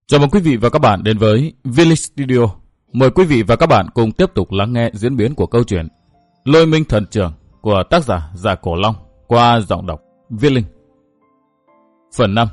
Chào mừng quý vị và các bạn đến với Village Studio. Mời quý vị và các bạn cùng tiếp tục lắng nghe diễn biến của câu chuyện Lôi Minh Thần Trưởng của tác giả Dạ Cổ Long qua giọng đọc Viết Linh. Phần 5.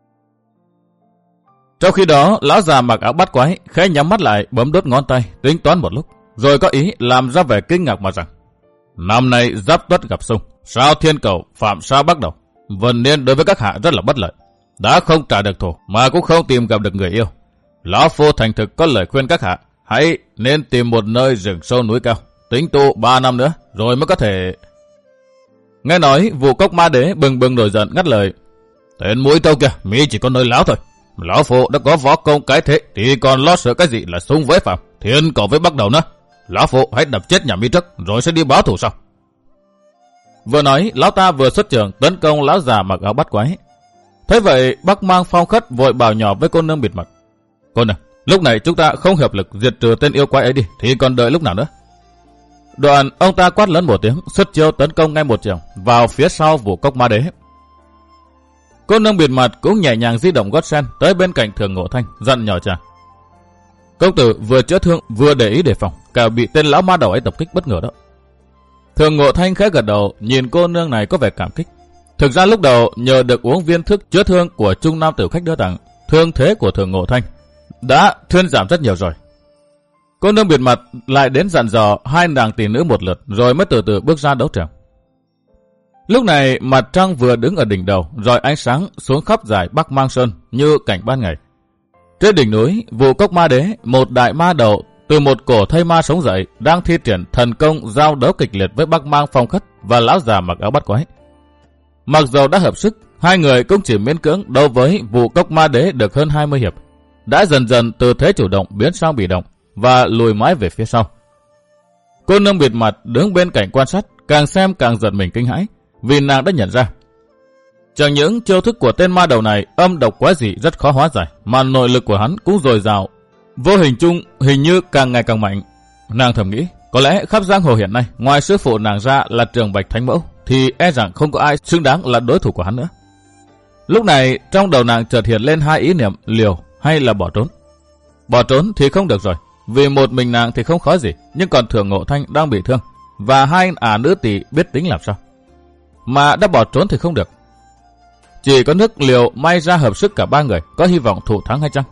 Trong khi đó, lão già mặc áo bắt quái khẽ nhắm mắt lại, bấm đốt ngón tay, tính toán một lúc, rồi có ý làm ra vẻ kinh ngạc mà rằng: năm nay Giáp Tuất gặp xung, sao Thiên Cầu phạm sao bắt đầu, vần niên đối với các hạ rất là bất lợi. Đã không trả được thù mà cũng không tìm gặp được người yêu. Lão Phu thành thực có lời khuyên các hạ, hãy nên tìm một nơi rừng sâu núi cao, tính tu 3 năm nữa rồi mới có thể. Nghe nói, Vụ Cốc Ma Đế bừng bừng nổi giận ngắt lời: tên mũi trâu kia, mi chỉ có nơi láo thôi. Lão Phu đã có võ công cái thế thì còn lo sợ cái gì là xung với phạm, Thiên Cầu với bắt đầu nữa. Lão Phu hãy đập chết nhà mi trước rồi sẽ đi báo thù sau. Vừa nói, lão ta vừa xuất trường tấn công lão già mặc áo bắt quái. Thế vậy, Bắc Mang Phong Khất vội bảo nhỏ với cô nương bịt mặt: cô nương, lúc này chúng ta không hợp lực diệt trừ tên yêu quái ấy đi, thì còn đợi lúc nào nữa? Đoạn ông ta quát lớn một tiếng, xuất chiêu tấn công ngay một trường vào phía sau Vụ Cốc Ma Đế. Cô nương bịt mặt cũng nhẹ nhàng di động gót sen tới bên cạnh Thường Ngộ Thanh, dặn nhỏ chàng: công tử vừa chữa thương vừa để ý đề phòng, cả bị tên lão ma đầu ấy tập kích bất ngờ đó. Thường Ngộ Thanh khẽ gật đầu, nhìn cô nương này có vẻ cảm kích. Thực ra lúc đầu nhờ được uống viên thuốc chữa thương của Trung Nam Tử Khách đưa tặng, thương thế của Thường Ngộ Thanh đã thuyên giảm rất nhiều rồi. Cô nương bịt mặt lại đến dặn dò hai nàng tỷ nữ một lượt, rồi mới từ từ bước ra đấu trường. Lúc này mặt trăng vừa đứng ở đỉnh đầu, rồi ánh sáng xuống khắp dải Bắc Mang Sơn như cảnh ban ngày. Trên đỉnh núi, Vụ Cốc Ma Đế, một đại ma đầu từ một cổ thây ma sống dậy, đang thi triển thần công giao đấu kịch liệt với Bắc Mang Phong Khất và lão già mặc áo bắt quái. Mặc dù đã hợp sức, hai người cũng chỉ miễn cưỡng đấu với Vụ Cốc Ma Đế được hơn 20 hiệp, đã dần dần từ thế chủ động biến sang bị động và lùi mãi về phía sau. Cô nương bịt mặt đứng bên cạnh quan sát, càng xem càng giật mình kinh hãi, vì nàng đã nhận ra chẳng những chiêu thức của tên ma đầu này âm độc quá dị rất khó hóa giải, mà nội lực của hắn cũng dồi dào, vô hình chung hình như càng ngày càng mạnh. Nàng thầm nghĩ, có lẽ khắp giang hồ hiện nay, ngoài sư phụ nàng ra là Trường Bạch Thánh Mẫu, thì e rằng không có ai xứng đáng là đối thủ của hắn nữa. Lúc này trong đầu nàng chợt hiện lên hai ý niệm: liều hay là bỏ trốn. Bỏ trốn thì không được rồi, vì một mình nàng thì không khó gì, nhưng còn Thường Ngộ Thanh đang bị thương, và hai ả nữ tỷ biết tính làm sao. Mà đã bỏ trốn thì không được. Chỉ có nước liều may ra hợp sức cả ba người, có hy vọng thủ thắng hay chăng?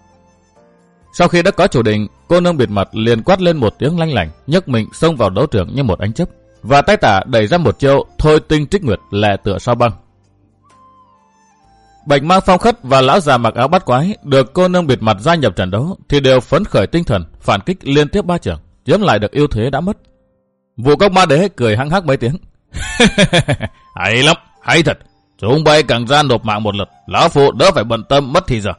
Sau khi đã có chủ định, cô nương bịt mặt liền quát lên một tiếng lanh lảnh, nhấc mình xông vào đấu trường như một ánh chớp, và tay tả đẩy ra một chiêu thôi tinh trích nguyệt lẹ tựa sao băng. Bạch Mang Phong Khất và lão già mặc áo bắt quái được cô nương bịt mặt gia nhập trận đấu thì đều phấn khởi tinh thần, phản kích liên tiếp 3 trường, chiếm lại được ưu thế đã mất. Vụ Cốc Ma Đế cười hăng hắc mấy tiếng: hay lắm, hay thật, chúng bay càng ra nộp mạng một lượt, lão phụ đỡ phải bận tâm mất thì giờ.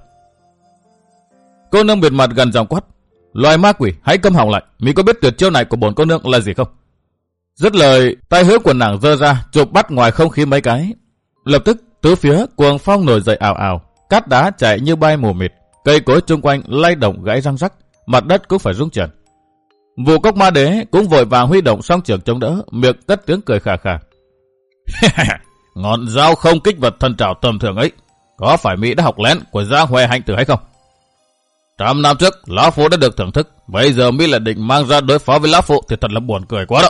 Cô nương bịt mặt gần giọng quát: loài ma quỷ, hãy câm họng lại, mi có biết tuyệt chiêu này của bổn cô nương là gì không? Dứt lời, tay hữu của nàng giơ ra chụp bắt ngoài không khí mấy cái. Lập tức tứ phía cuồng phong nổi dậy ào ào, cát đá chạy như bay mù mịt, cây cối chung quanh lay động gãy răng rắc, mặt đất cũng phải rung chuyển. Vụ Cốc Ma Đế cũng vội vàng huy động song trường chống đỡ, miệng cất tiếng cười khà khà: ngọn dao không kích vật thần trảo tầm thường ấy, có phải Mỹ đã học lén của Giang Huệ Hạnh Tử hay không? 100 năm trước lão phụ đã được thưởng thức, bây giờ Mỹ là định mang ra đối phó với lão phụ thì thật là buồn cười quá đó.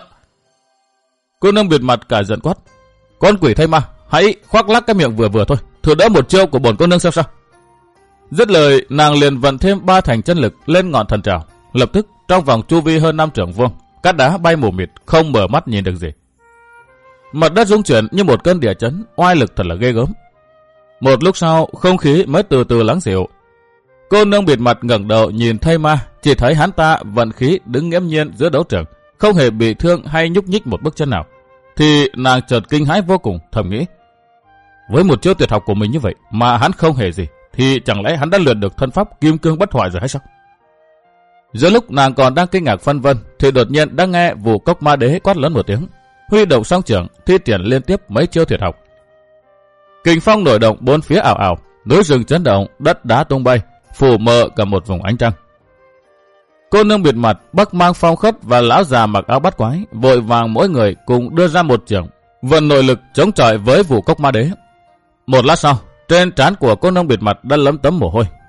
Cô nương bịt mặt cả giận quát: con quỷ thây ma, hãy khoác lác cái miệng vừa vừa thôi, thử đỡ một chiêu của bổn cô nương xem sao. Dứt lời, nàng liền vận thêm 3 thành chân lực lên ngọn thần trảo. Lập tức trong vòng chu vi hơn 5 trượng vuông, cát đá bay mù mịt, không mở mắt nhìn được gì. Mặt đất rung chuyển như một cơn địa chấn, oai lực thật là ghê gớm. Một lúc sau, không khí mới từ từ lắng dịu. Cô nương bịt mặt ngẩng đầu nhìn thây ma, chỉ thấy hắn ta vận khí đứng nghiễm nhiên giữa đấu trường, không hề bị thương hay nhúc nhích một bước chân nào. Thì nàng chợt kinh hãi vô cùng, thầm nghĩ: với một chiêu tuyệt học của mình như vậy mà hắn không hề gì, thì chẳng lẽ hắn đã luyện được thân pháp kim cương bất hoại rồi hay sao? Giữa lúc nàng còn đang kinh ngạc phân vân, thì đột nhiên đã nghe Vụ Cốc Ma Đế quát lớn một tiếng, huy động song trưởng thi triển liên tiếp mấy chiêu tuyệt học. Kình phong nổi động bốn phía ảo ảo, núi rừng chấn động, đất đá tung bay, phủ mờ cả một vùng ánh trăng. Cô nương bịt mặt, Bắc Mang Phong Khất và lão già mặc áo bắt quái vội vàng mỗi người cùng đưa ra một chưởng, vận nội lực chống chọi với Vụ Cốc Ma Đế. Một lát sau, trên trán của cô nương bịt mặt đã lấm tấm mồ hôi,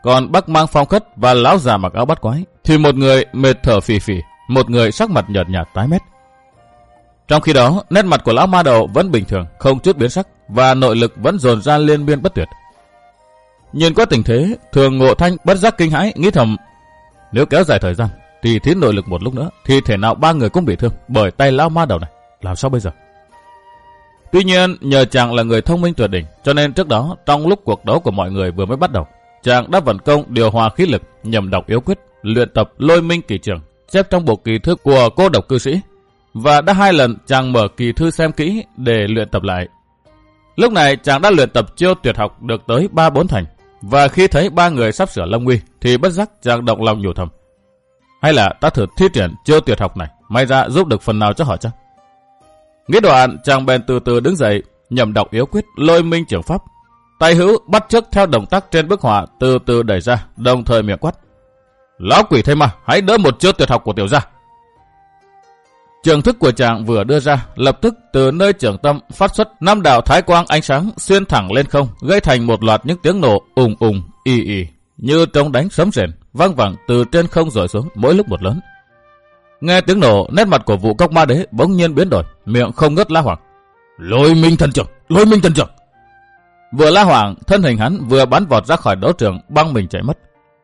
Còn Bắc Mang Phong Khất và lão già mặc áo bắt quái thì một người mệt thở phì phì, một người sắc mặt nhợt nhạt tái mét. Trong khi đó, nét mặt của lão ma đầu vẫn bình thường, không chút biến sắc và nội lực vẫn dồn ra liên miên bất tuyệt. Nhìn qua tình thế, Thường Ngộ Thanh bất giác kinh hãi, nghĩ thầm: nếu kéo dài thời gian thì thí nội lực một lúc nữa thì thể nào ba người cũng bị thương bởi tay lão ma đầu này, làm sao bây giờ? Tuy nhiên nhờ chàng là người thông minh tuyệt đỉnh, cho nên trước đó trong lúc cuộc đấu của mọi người vừa mới bắt đầu, chàng đã vận công điều hòa khí lực, nhằm đọc yếu quyết, luyện tập Lôi Minh Kỳ Trường xếp trong bộ kỳ thư của Cô Độc Cư Sĩ, và đã 2 lần chàng mở kỳ thư xem kỹ để luyện tập lại. Lúc này chàng đã luyện tập chiêu tuyệt học được tới 3-4 thành, và khi thấy ba người sắp sửa lâm nguy thì bất giác chàng động lòng nhủ thầm: hay là ta thử thi triển chiêu tuyệt học này, may ra giúp được phần nào cho họ chăng? Nghĩ đoạn, chàng bèn từ từ đứng dậy, nhầm đọc yếu quyết Lôi Minh Trường Pháp, tay hữu bắt chước theo động tác trên bức họa từ từ đẩy ra, đồng thời miệng quát: lão quỷ thây ma, hãy đỡ một chiêu tuyệt học của tiểu gia. Trường thức của chàng vừa đưa ra, lập tức từ nơi trường tâm phát xuất 5 đạo thái quang ánh sáng xuyên thẳng lên không, gây thành một loạt những tiếng nổ ùng ùng, ì ì, như trống đánh sấm rền, vang vẳng từ trên không rơi xuống mỗi lúc một lớn. Nghe tiếng nổ, nét mặt của Vũ Cốc Ma Đế bỗng nhiên biến đổi, miệng không ngớt la hoảng: Lôi Minh Thần Trường, Lôi Minh Thần Trường! Vừa la hoảng, thân hình hắn vừa bắn vọt ra khỏi đấu trường, băng mình chạy mất.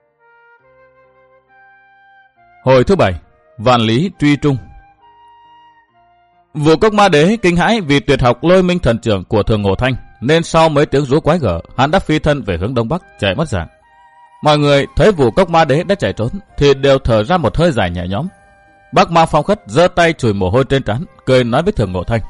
Hồi thứ 7, Vạn Lý Truy Trung. Vũ Cốc Ma Đế kinh hãi vì tuyệt học Lôi Minh Thần Trường của Thường Ngộ Thanh, nên sau mấy tiếng rú quái gở, hắn đã phi thân về hướng đông bắc, chạy mất dạng. Mọi người thấy Vũ Cốc Ma Đế đã chạy trốn thì đều thở ra một hơi dài nhẹ nhõm. Bắc Mang Phong Khất giơ tay chùi mồ hôi trên trán, cười nói với Thường Ngộ Thanh: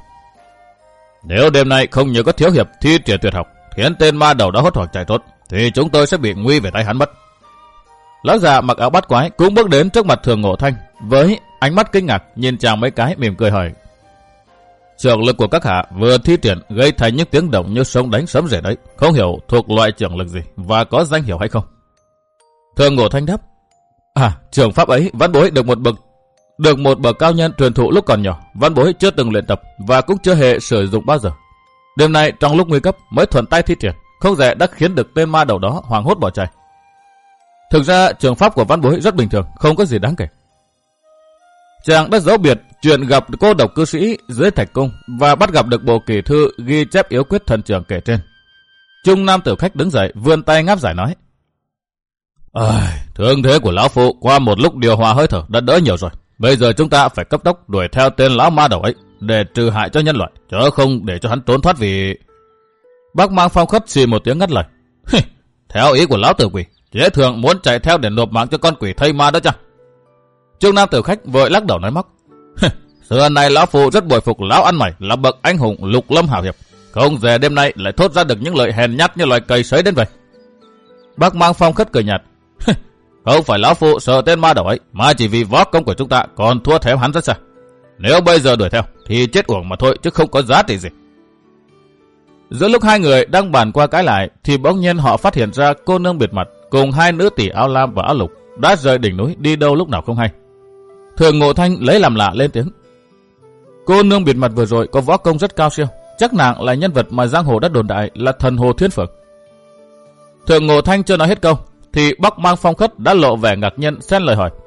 nếu đêm nay không nhờ có thiếu hiệp thi triển tuyệt học khiến tên ma đầu đó hốt hoảng chạy trốn, thì chúng tôi sẽ bị nguy về tay hắn mất. Lão già mặc áo bắt quái cũng bước đến trước mặt Thường Ngộ Thanh, với ánh mắt kinh ngạc nhìn chàng mấy cái, mỉm cười hỏi: trường lực của các hạ vừa thi triển gây thành những tiếng động như sông đánh sấm rền đấy, không hiểu thuộc loại trường lực gì và có danh hiệu hay không? Thường Ngộ Thanh đáp: trường pháp ấy văn bối được một bậc cao nhân truyền thụ lúc còn nhỏ, văn bối chưa từng luyện tập và cũng chưa hề sử dụng bao giờ. Đêm nay trong lúc nguy cấp mới thuận tay thi triển, không dè đã khiến được tên ma đầu đó hoảng hốt bỏ chạy. Thực ra trường pháp của văn bối rất bình thường, không có gì đáng kể. Chàng đã giấu biệt chuyện gặp Cô Độc Cư Sĩ dưới thạch cung và bắt gặp được bộ kỳ thư ghi chép yếu quyết thần trường kể trên. Trung nam tử khách đứng dậy, vươn tay ngáp giải nói: thương thế của lão phụ qua một lúc điều hòa hơi thở đã đỡ nhiều rồi. Bây giờ chúng ta phải cấp tốc đuổi theo tên lão ma đầu ấy để trừ hại cho nhân loại, chớ không để cho hắn trốn thoát vì... Bắc Mang Phong Khất xì một tiếng ngắt lời: theo ý của lão tử quỷ, chế thường muốn chạy theo để nộp mạng cho con quỷ thây ma đó chăng? Trung nam tử khách vội lắc đầu nói móc: xưa này lão phụ rất bội phục lão ăn mày là bậc anh hùng lục lâm hảo hiệp, không dè đêm nay lại thốt ra được những lời hèn nhát như loài cầy sấy đến vậy. Bắc Mang Phong Khất cười nhạt: không phải lão phụ sợ tên ma đầu ấy, mà chỉ vì võ công của chúng ta còn thua theo hắn rất xa. Nếu bây giờ đuổi theo thì chết uổng mà thôi, chứ không có giá trị gì. Giữa lúc hai người đang bàn qua cái lại thì bỗng nhiên họ phát hiện ra cô nương bịt mặt cùng 2 nữ tỷ áo lam và áo lục đã rời đỉnh núi đi đâu lúc nào không hay. Thường Ngộ Thanh lấy làm lạ lên tiếng: cô nương bịt mặt vừa rồi có võ công rất cao siêu, chắc nàng là nhân vật mà giang hồ đã đồn đại là thần hồ Thiên Phượng. Thường Ngộ Thanh chưa nói hết câu thì Bắc Mang Phong Khất đã lộ vẻ ngạc nhiên xen lời hỏi: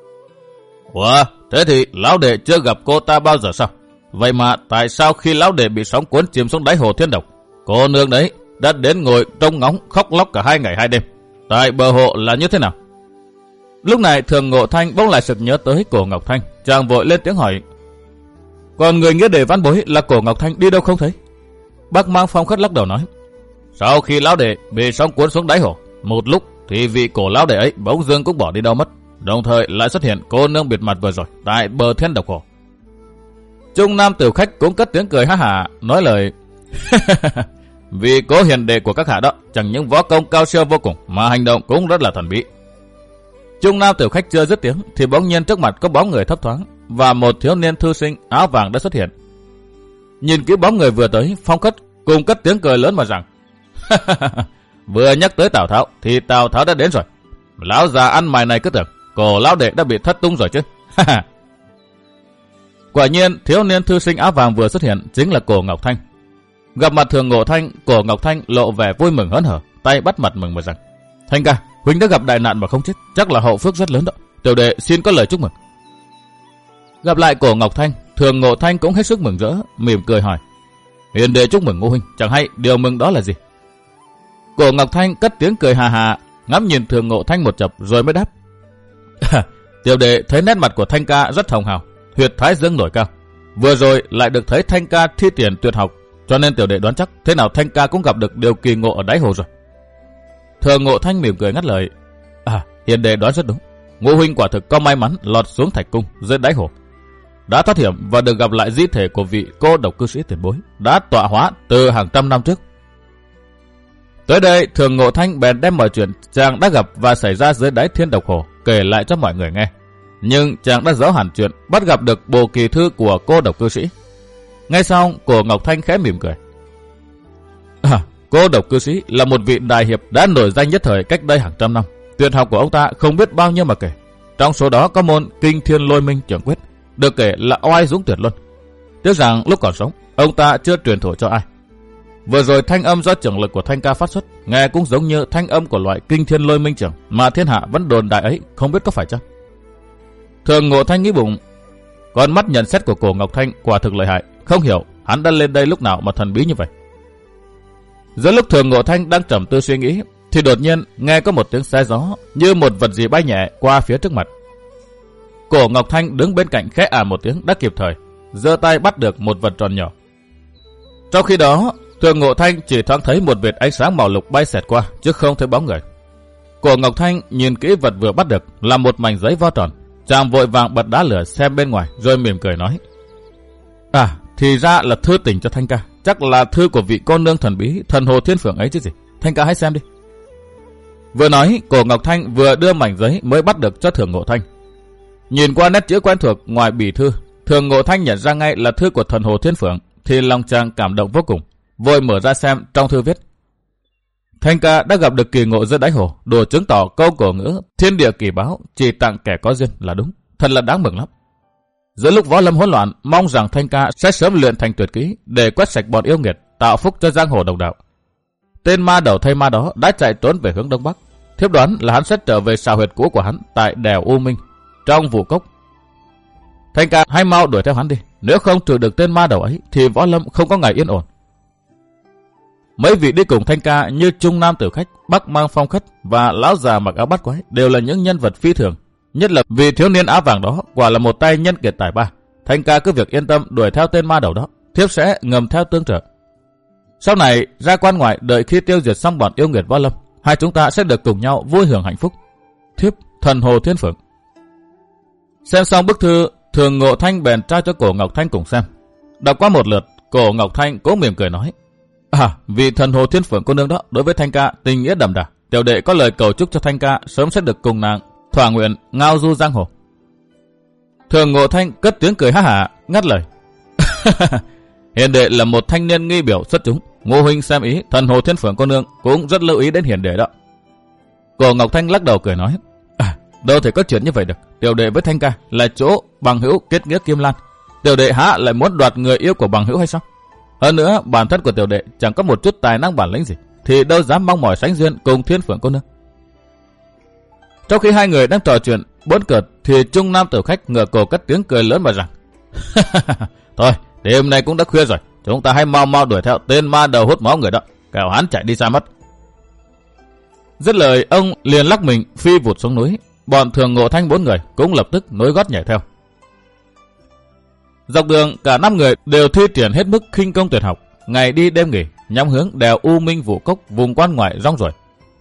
ủa, thế thì lão đệ chưa gặp cô ta bao giờ sao? Vậy mà tại sao khi lão đệ bị sóng cuốn chìm xuống đáy hồ Thiên Độc, cô nương đấy đã đến ngồi trông ngóng khóc lóc cả 2 ngày 2 đêm? Tại bờ hồ là như thế nào? Lúc này Thường Ngộ Thanh bỗng lại sực nhớ tới Cổ Ngọc Thanh, chàng vội lên tiếng hỏi: còn người nghĩa đệ văn bối là Cổ Ngọc Thanh đi đâu không thấy? Bắc Mang Phong Khất lắc đầu nói: sau khi lão đệ bị sóng cuốn xuống đáy hồ một lúc thì vị cổ lão đệ ấy bỗng dưng cũng bỏ đi đâu mất, đồng thời lại xuất hiện cô nương bịt mặt vừa rồi tại bờ Thiên Độc hồ. Trung nam tử khách cũng cất tiếng cười ha hả, nói lời: vì cố hiền đệ của các hạ đó chẳng những võ công cao siêu vô cùng mà hành động cũng rất là thần bí. Trung nam tử khách chưa dứt tiếng thì bỗng nhiên trước mặt có bóng người thấp thoáng và một thiếu niên thư sinh áo vàng đã xuất hiện. Nhìn kỹ bóng người vừa tới, Phong Khất cùng cất tiếng cười lớn mà rằng: vừa nhắc tới Tào Tháo thì Tào Tháo đã đến rồi. Lão già ăn mày này cứ tưởng cổ lão đệ đã bị thất tung rồi chứ. Quả nhiên thiếu niên thư sinh áo vàng vừa xuất hiện chính là Cổ Ngọc Thanh. Gặp mặt Thường Ngộ Thanh, Cổ Ngọc Thanh lộ vẻ vui mừng hớn hở, tay bắt mặt mừng mà rằng: Thanh ca, huynh đã gặp đại nạn mà không chết, chắc là hậu phước rất lớn đó. Tiểu đệ xin có lời chúc mừng. Gặp lại Cổ Ngọc Thanh, Thường Ngộ Thanh cũng hết sức mừng rỡ, mỉm cười hỏi: Hiền đệ chúc mừng Ngô huynh, chẳng hay điều mừng đó là gì? Cổ Ngọc Thanh cất tiếng cười hà hà, ngắm nhìn Thường Ngộ Thanh một chập rồi mới đáp: Tiểu đệ thấy nét mặt của Thanh ca rất hồng hào, huyệt thái dương nổi cao. Vừa rồi lại được thấy Thanh ca thi triển tuyệt học, cho nên tiểu đệ đoán chắc thế nào Thanh ca cũng gặp được điều kỳ ngộ ở đáy hồ rồi. Thường Ngộ Thanh mỉm cười ngắt lời: Hiền đệ đoán rất đúng. Ngô huynh quả thực có may mắn lọt xuống thạch cung dưới đáy hồ, đã thoát hiểm và được gặp lại di thể của vị cô độc cư sĩ tiền bối đã tọa hóa từ hàng trăm năm trước. Tới đây, Thường Ngộ Thanh bèn đem mọi chuyện chàng đã gặp và xảy ra dưới đáy thiên độc hồ kể lại cho mọi người nghe. Nhưng chàng đã giấu hẳn chuyện bắt gặp được bộ kỳ thư của cô độc cư sĩ. Ngay sau, Cổ Ngọc Thanh khẽ mỉm cười: Cô độc cư sĩ là một vị đại hiệp đã nổi danh nhất thời cách đây hàng trăm năm. Tuyệt học của ông ta không biết bao nhiêu mà kể. Trong số đó có môn Kinh Thiên Lôi Minh Trưởng Quyết, được kể là oai dũng tuyệt luân. Tiếc rằng lúc còn sống, ông ta chưa truyền thụ cho ai. Vừa rồi thanh âm do trưởng lực của Thanh ca phát xuất, nghe cũng giống như thanh âm của loại Kinh Thiên Lôi Minh Trưởng mà thiên hạ vẫn đồn đại ấy, không biết có phải chăng? Thường Ngộ Thanh nghĩ bụng, con mắt nhận xét của Cổ Ngọc Thanh quả thực lợi hại, không hiểu hắn đã lên đây lúc nào mà thần bí như vậy. Giữa lúc Thường Ngộ Thanh đang trầm tư suy nghĩ, thì đột nhiên nghe có một tiếng xé gió như một vật gì bay nhẹ qua phía trước mặt. Cổ Ngọc Thanh đứng bên cạnh khẽ một tiếng đã kịp thời, giơ tay bắt được một vật tròn nhỏ. Trong khi đó, Thường Ngộ Thanh chỉ thoáng thấy một vệt ánh sáng màu lục bay xẹt qua, chứ không thấy bóng người. Cổ Ngọc Thanh nhìn kỹ vật vừa bắt được là một mảnh giấy vo tròn, chàng vội vàng bật đá lửa xem bên ngoài, rồi mỉm cười nói: thì ra là thư tình cho Thanh ca, chắc là thư của vị cô nương thần bí Thần Hồ Thiên Phượng ấy chứ gì. Thanh ca hãy xem đi. Vừa nói, Cổ Ngọc Thanh vừa đưa mảnh giấy mới bắt được cho Thường Ngộ Thanh. Nhìn qua nét chữ quen thuộc ngoài bì thư, Thường Ngộ Thanh nhận ra ngay là thư của Thần Hồ Thiên Phượng, thì lòng chàng cảm động vô cùng, vội mở ra xem. Trong thư viết: Thanh ca đã gặp được kỳ ngộ dưới đáy hồ, đồ chứng tỏ câu cổ ngữ thiên địa kỳ báo chỉ tặng kẻ có duyên là đúng, thật là đáng mừng lắm. Giữa lúc võ lâm hỗn loạn, mong rằng Thanh ca sẽ sớm luyện thành tuyệt kỹ để quét sạch bọn yêu nghiệt, tạo phúc cho giang hồ đồng đạo. Tên ma đầu thây ma đó đã chạy trốn về hướng đông bắc, thiếp đoán là hắn sẽ trở về xào huyệt cũ của hắn tại đèo U Minh trong Vũ Cốc. Thanh ca hãy mau đuổi theo hắn đi, nếu không trừ được tên ma đầu ấy thì võ lâm không có ngày yên ổn. Mấy vị đi cùng Thanh ca như Trung Nam Tử Khách, Bắc Mang Phong Khách và lão già mặc áo bát quái đều là những nhân vật phi thường, nhất là vì thiếu niên áo vàng đó quả là một tay nhân kiệt tài ba. Thanh ca cứ việc yên tâm đuổi theo tên ma đầu đó, thiếp sẽ ngầm theo tương trợ. Sau này ra quan ngoại, đợi khi tiêu diệt xong bọn yêu nghiệt võ lâm, hai chúng ta sẽ được cùng nhau vui hưởng hạnh phúc. Thiếp Thần Hồ Thiên Phượng. Xem xong bức thư, Thường Ngộ Thanh bèn trao cho Cổ Ngọc Thanh cùng xem. Đọc qua một lượt, Cổ Ngọc Thanh cố mỉm cười nói: vì Thần Hồ Thiên Phượng cô nương đó đối với Thanh ca tình nghĩa đậm đà, tiểu đệ có lời cầu chúc cho Thanh ca sớm sẽ được cùng nàng thỏa nguyện ngao du giang hồ. Thường Ngộ Thanh cất tiếng cười ha hả, ngắt lời: Hiền đệ là một thanh niên nghi biểu xuất chúng, Ngô huynh xem ý, Thần Hồ Thiên Phượng cô nương cũng rất lưu ý đến hiền đệ đó. Cổ Ngọc Thanh lắc đầu cười nói: đâu thể có chuyện như vậy được, tiểu đệ với Thanh ca là chỗ bằng hữu kết nghĩa kim lan, tiểu đệ há lại muốn đoạt người yêu của bằng hữu hay sao? Hơn nữa, bản thân của tiểu đệ chẳng có một chút tài năng bản lĩnh gì, thì đâu dám mong mỏi sánh duyên cùng Thiên Phượng cô nương. Trong khi hai người đang trò chuyện bỡn cợt, thì Trung Nam Tử Khách ngửa cổ cất tiếng cười lớn mà rằng: Thôi, đêm nay cũng đã khuya rồi, chúng ta hãy mau đuổi theo tên ma đầu hút máu người đó, kẻo hắn chạy đi xa mất. Dứt lời, ông liền lắc mình phi vụt xuống núi. Bọn Thường Ngộ Thanh 4 người cũng lập tức nối gót nhảy theo. Dọc đường, cả 5 người đều thi triển hết mức khinh công tuyệt học, ngày đi đêm nghỉ, nhắm hướng đèo U Minh Vũ Cốc vùng quan ngoại rong ruổi.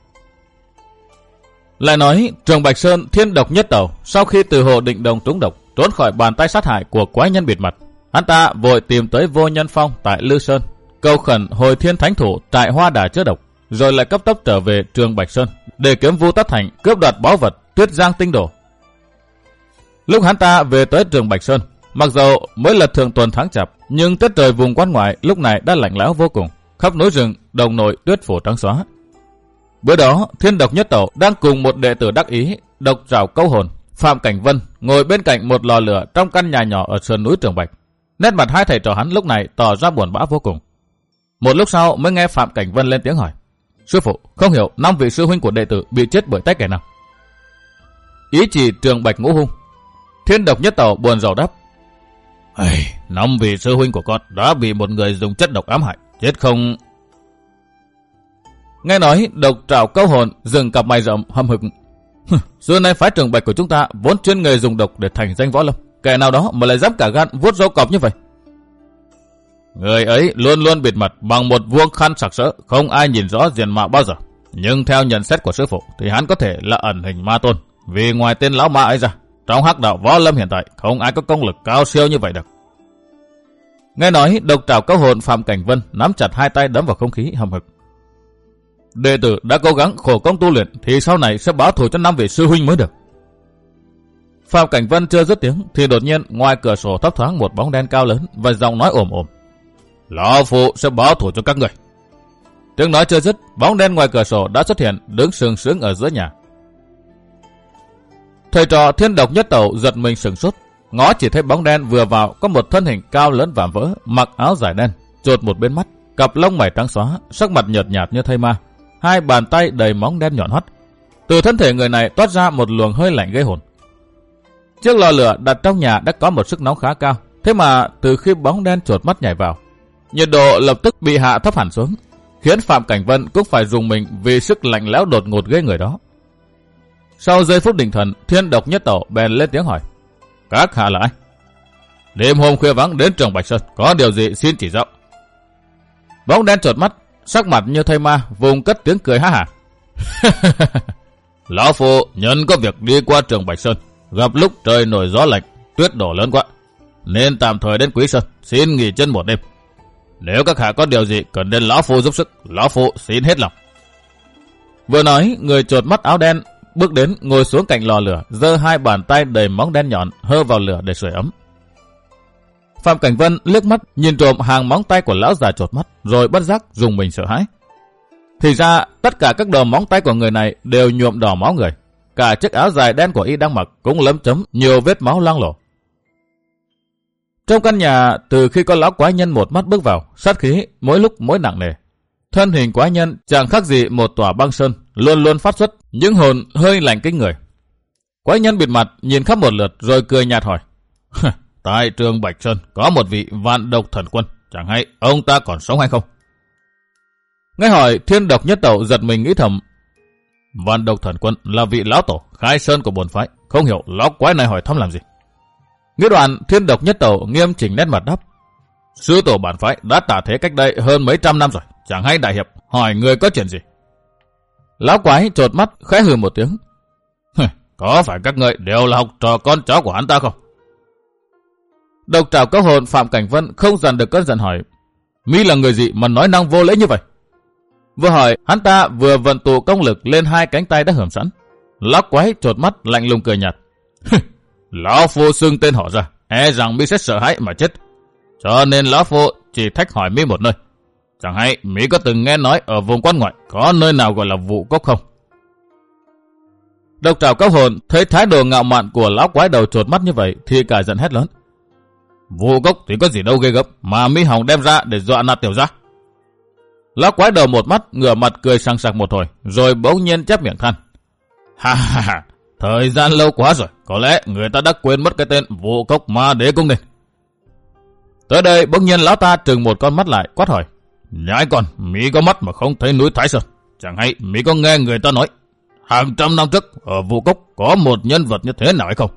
Lại nói, Trường Bạch Sơn thiên độc nhất tẩu, sau khi từ Hồ Định Đồng trúng độc, trốn khỏi bàn tay sát hại của quái nhân bịt mặt, hắn ta vội tìm tới Vô Nhân Phong tại Lư Sơn, cầu khẩn Hồi Thiên Thánh Thủ tại Hoa Đà chữa độc, rồi lại cấp tốc trở về Trường Bạch Sơn để kiếm Vu Tất Thành cướp đoạt báu vật Tuyết Giang Tinh Đồ. Lúc hắn ta về tới Trường Bạch Sơn, mặc dầu mới là thượng tuần tháng chạp, nhưng tiết trời vùng quan ngoại lúc này đã lạnh lẽo vô cùng, khắp núi rừng đồng nội tuyết phủ trắng xóa. Bữa đó, thiên độc nhất tẩu đang cùng một đệ tử đắc ý độc trảo câu hồn Phạm Cảnh Vân ngồi bên cạnh một lò lửa trong căn nhà nhỏ ở sườn núi Trường Bạch. Nét mặt hai thầy trò hắn lúc này tỏ ra buồn bã vô cùng. Một lúc sau mới nghe Phạm Cảnh Vân lên tiếng hỏi: Sư phụ, không hiểu 5 vị sư huynh của đệ tử bị chết bởi tay kẻ nào? Ý chỉ Trường Bạch Ngũ Hung. Thiên Độc Nhất Tẩu buồn rầu đáp. 5 vị sư huynh của con đã bị một người dùng chất độc ám hại, chết không? Nghe nói Độc Trảo Câu Hồn dừng cặp mày rậm hậm hực. Xưa nay phái Trường Bạch của chúng ta vốn chuyên nghề dùng độc để thành danh võ lâm, kẻ nào đó mà lại dám cả gan vuốt râu cọp như vậy. Người ấy luôn luôn bịt mặt bằng một vuông khăn sặc sỡ, không ai nhìn rõ diện mạo bao giờ. Nhưng theo nhận xét của sư phụ thì hắn có thể là ẩn hình ma tôn, vì ngoài tên lão ma ấy ra, trong hắc đạo võ lâm hiện tại không ai có công lực cao siêu như vậy được. Nghe nói Độc Trảo Câu Hồn Phạm Cảnh Vân nắm chặt hai tay đấm vào không khí hầm hực. Đệ tử đã cố gắng khổ công tu luyện thì sau này sẽ báo thù cho 5 vị sư huynh mới được. Phạm Cảnh Vân chưa dứt tiếng thì đột nhiên ngoài cửa sổ thấp thoáng một bóng đen cao lớn và giọng nói ồm ồm. Lão phụ sẽ báo thù cho các người. Tiếng nói chưa dứt, bóng đen ngoài cửa sổ đã xuất hiện đứng sừng sững ở giữa nhà. Thầy trò Thiên Độc Nhất Tẩu giật mình sửng sốt, ngó chỉ thấy bóng đen vừa vào có một thân hình cao lớn vạm vỡ, mặc áo dài đen, chột một bên mắt, cặp lông mày trắng xóa, sắc mặt nhợt nhạt như thây ma, hai bàn tay đầy móng đen nhọn hoắt. Từ thân thể người này toát ra một luồng hơi lạnh gây hồn. Chiếc lò lửa đặt trong nhà đã có một sức nóng khá cao, thế mà từ khi bóng đen chột mắt nhảy vào, nhiệt độ lập tức bị hạ thấp hẳn xuống, khiến Phạm Cảnh Vân cũng phải dùng mình vì sức lạnh lẽo đột ngột gây người đó. Sau giây phút định thần, Thiên Độc Nhất Tẩu bèn lên tiếng hỏi. Các hạ là ai? Đêm hôm khuya vắng đến Trường Bạch Sơn, có điều gì xin chỉ rõ. Bóng đen chột mắt, sắc mặt như thây ma, vùng cất tiếng cười há hả. Lão phụ nhân có việc đi qua Trường Bạch Sơn, gặp lúc trời nổi gió lạnh, tuyết đổ lớn quá, nên tạm thời đến Quý Sơn, xin nghỉ chân một đêm. Nếu các hạ có điều gì cần đến lão phu giúp sức, lão phu xin hết lòng. Vừa nói, người chột mắt áo đen bước đến ngồi xuống cạnh lò lửa, giơ hai bàn tay đầy móng đen nhọn hơ vào lửa để sưởi ấm. Phạm Cảnh Vân liếc mắt nhìn trộm hàng móng tay của lão già chột mắt, rồi bất giác dùng mình sợ hãi. Thì ra tất cả các đầu móng tay của người này đều nhuộm đỏ máu người, cả chiếc áo dài đen của y đang mặc cũng lấm chấm nhiều vết máu loang lổ. Trong căn nhà, từ khi có lão quái nhân một mắt bước vào, sát khí mỗi lúc mỗi nặng nề. Thân hình quái nhân chẳng khác gì một tòa băng sơn, luôn luôn phát xuất những hồn hơi lạnh kinh người. Quái nhân bịt mặt nhìn khắp một lượt rồi cười nhạt hỏi. Tại Trường Bạch Sơn có một vị Vạn Độc Thần Quân, chẳng hay ông ta còn sống hay không? Nghe hỏi, Thiên Độc Nhất Tẩu giật mình nghĩ thầm. Vạn Độc Thần Quân là vị lão tổ khai sơn của bổn phái, không hiểu lão quái này hỏi thăm làm gì. Nghĩ đoạn, Thiên Độc Nhất Tẩu nghiêm chỉnh nét mặt đáp. Sư tổ bản phái đã tả thế cách đây hơn mấy trăm năm rồi, chẳng hay đại hiệp hỏi người có chuyện gì. Lão quái chột mắt khẽ hừ một tiếng. Có phải các người đều là học trò con cháu của hắn ta không? Độc Trảo Câu Hồn Phạm Cảnh Vân không dằn được cơn giận hỏi. Mi là người gì mà nói năng vô lễ như vậy? Vừa hỏi, hắn ta vừa vận tụ công lực lên hai cánh tay đã hưởng sẵn. Lão quái chột mắt lạnh lùng cười nhạt. Lão phu xưng tên họ ra, e rằng mi sẽ sợ hãi mà chết. Cho nên lão phu chỉ thách hỏi mi một nơi. Chẳng hay mi có từng nghe nói ở vùng quan ngoại có nơi nào gọi là Vũ Cốc không? Độc Trảo Câu Hồn thấy thái độ ngạo mạn của lão quái đầu chột mắt như vậy thì cả giận hét lớn. Vũ Cốc thì có gì đâu ghê gớm mà mi hòng đem ra để dọa nạt tiểu gia. Lão quái đầu một mắt ngửa mặt cười sằng sặc một hồi, rồi bỗng nhiên chép miệng than. Ha ha ha, thời gian lâu quá rồi, có lẽ người ta đã quên mất cái tên Vũ Cốc Ma Đế cũng nên. Tới đây bỗng nhiên lão ta trừng một con mắt lại quát hỏi. Nhãi con, mi có mắt mà không thấy núi Thái Sơn, chẳng hay mi có nghe người ta nói hàng trăm năm trước ở Vũ Cốc có một nhân vật như thế nào hay không?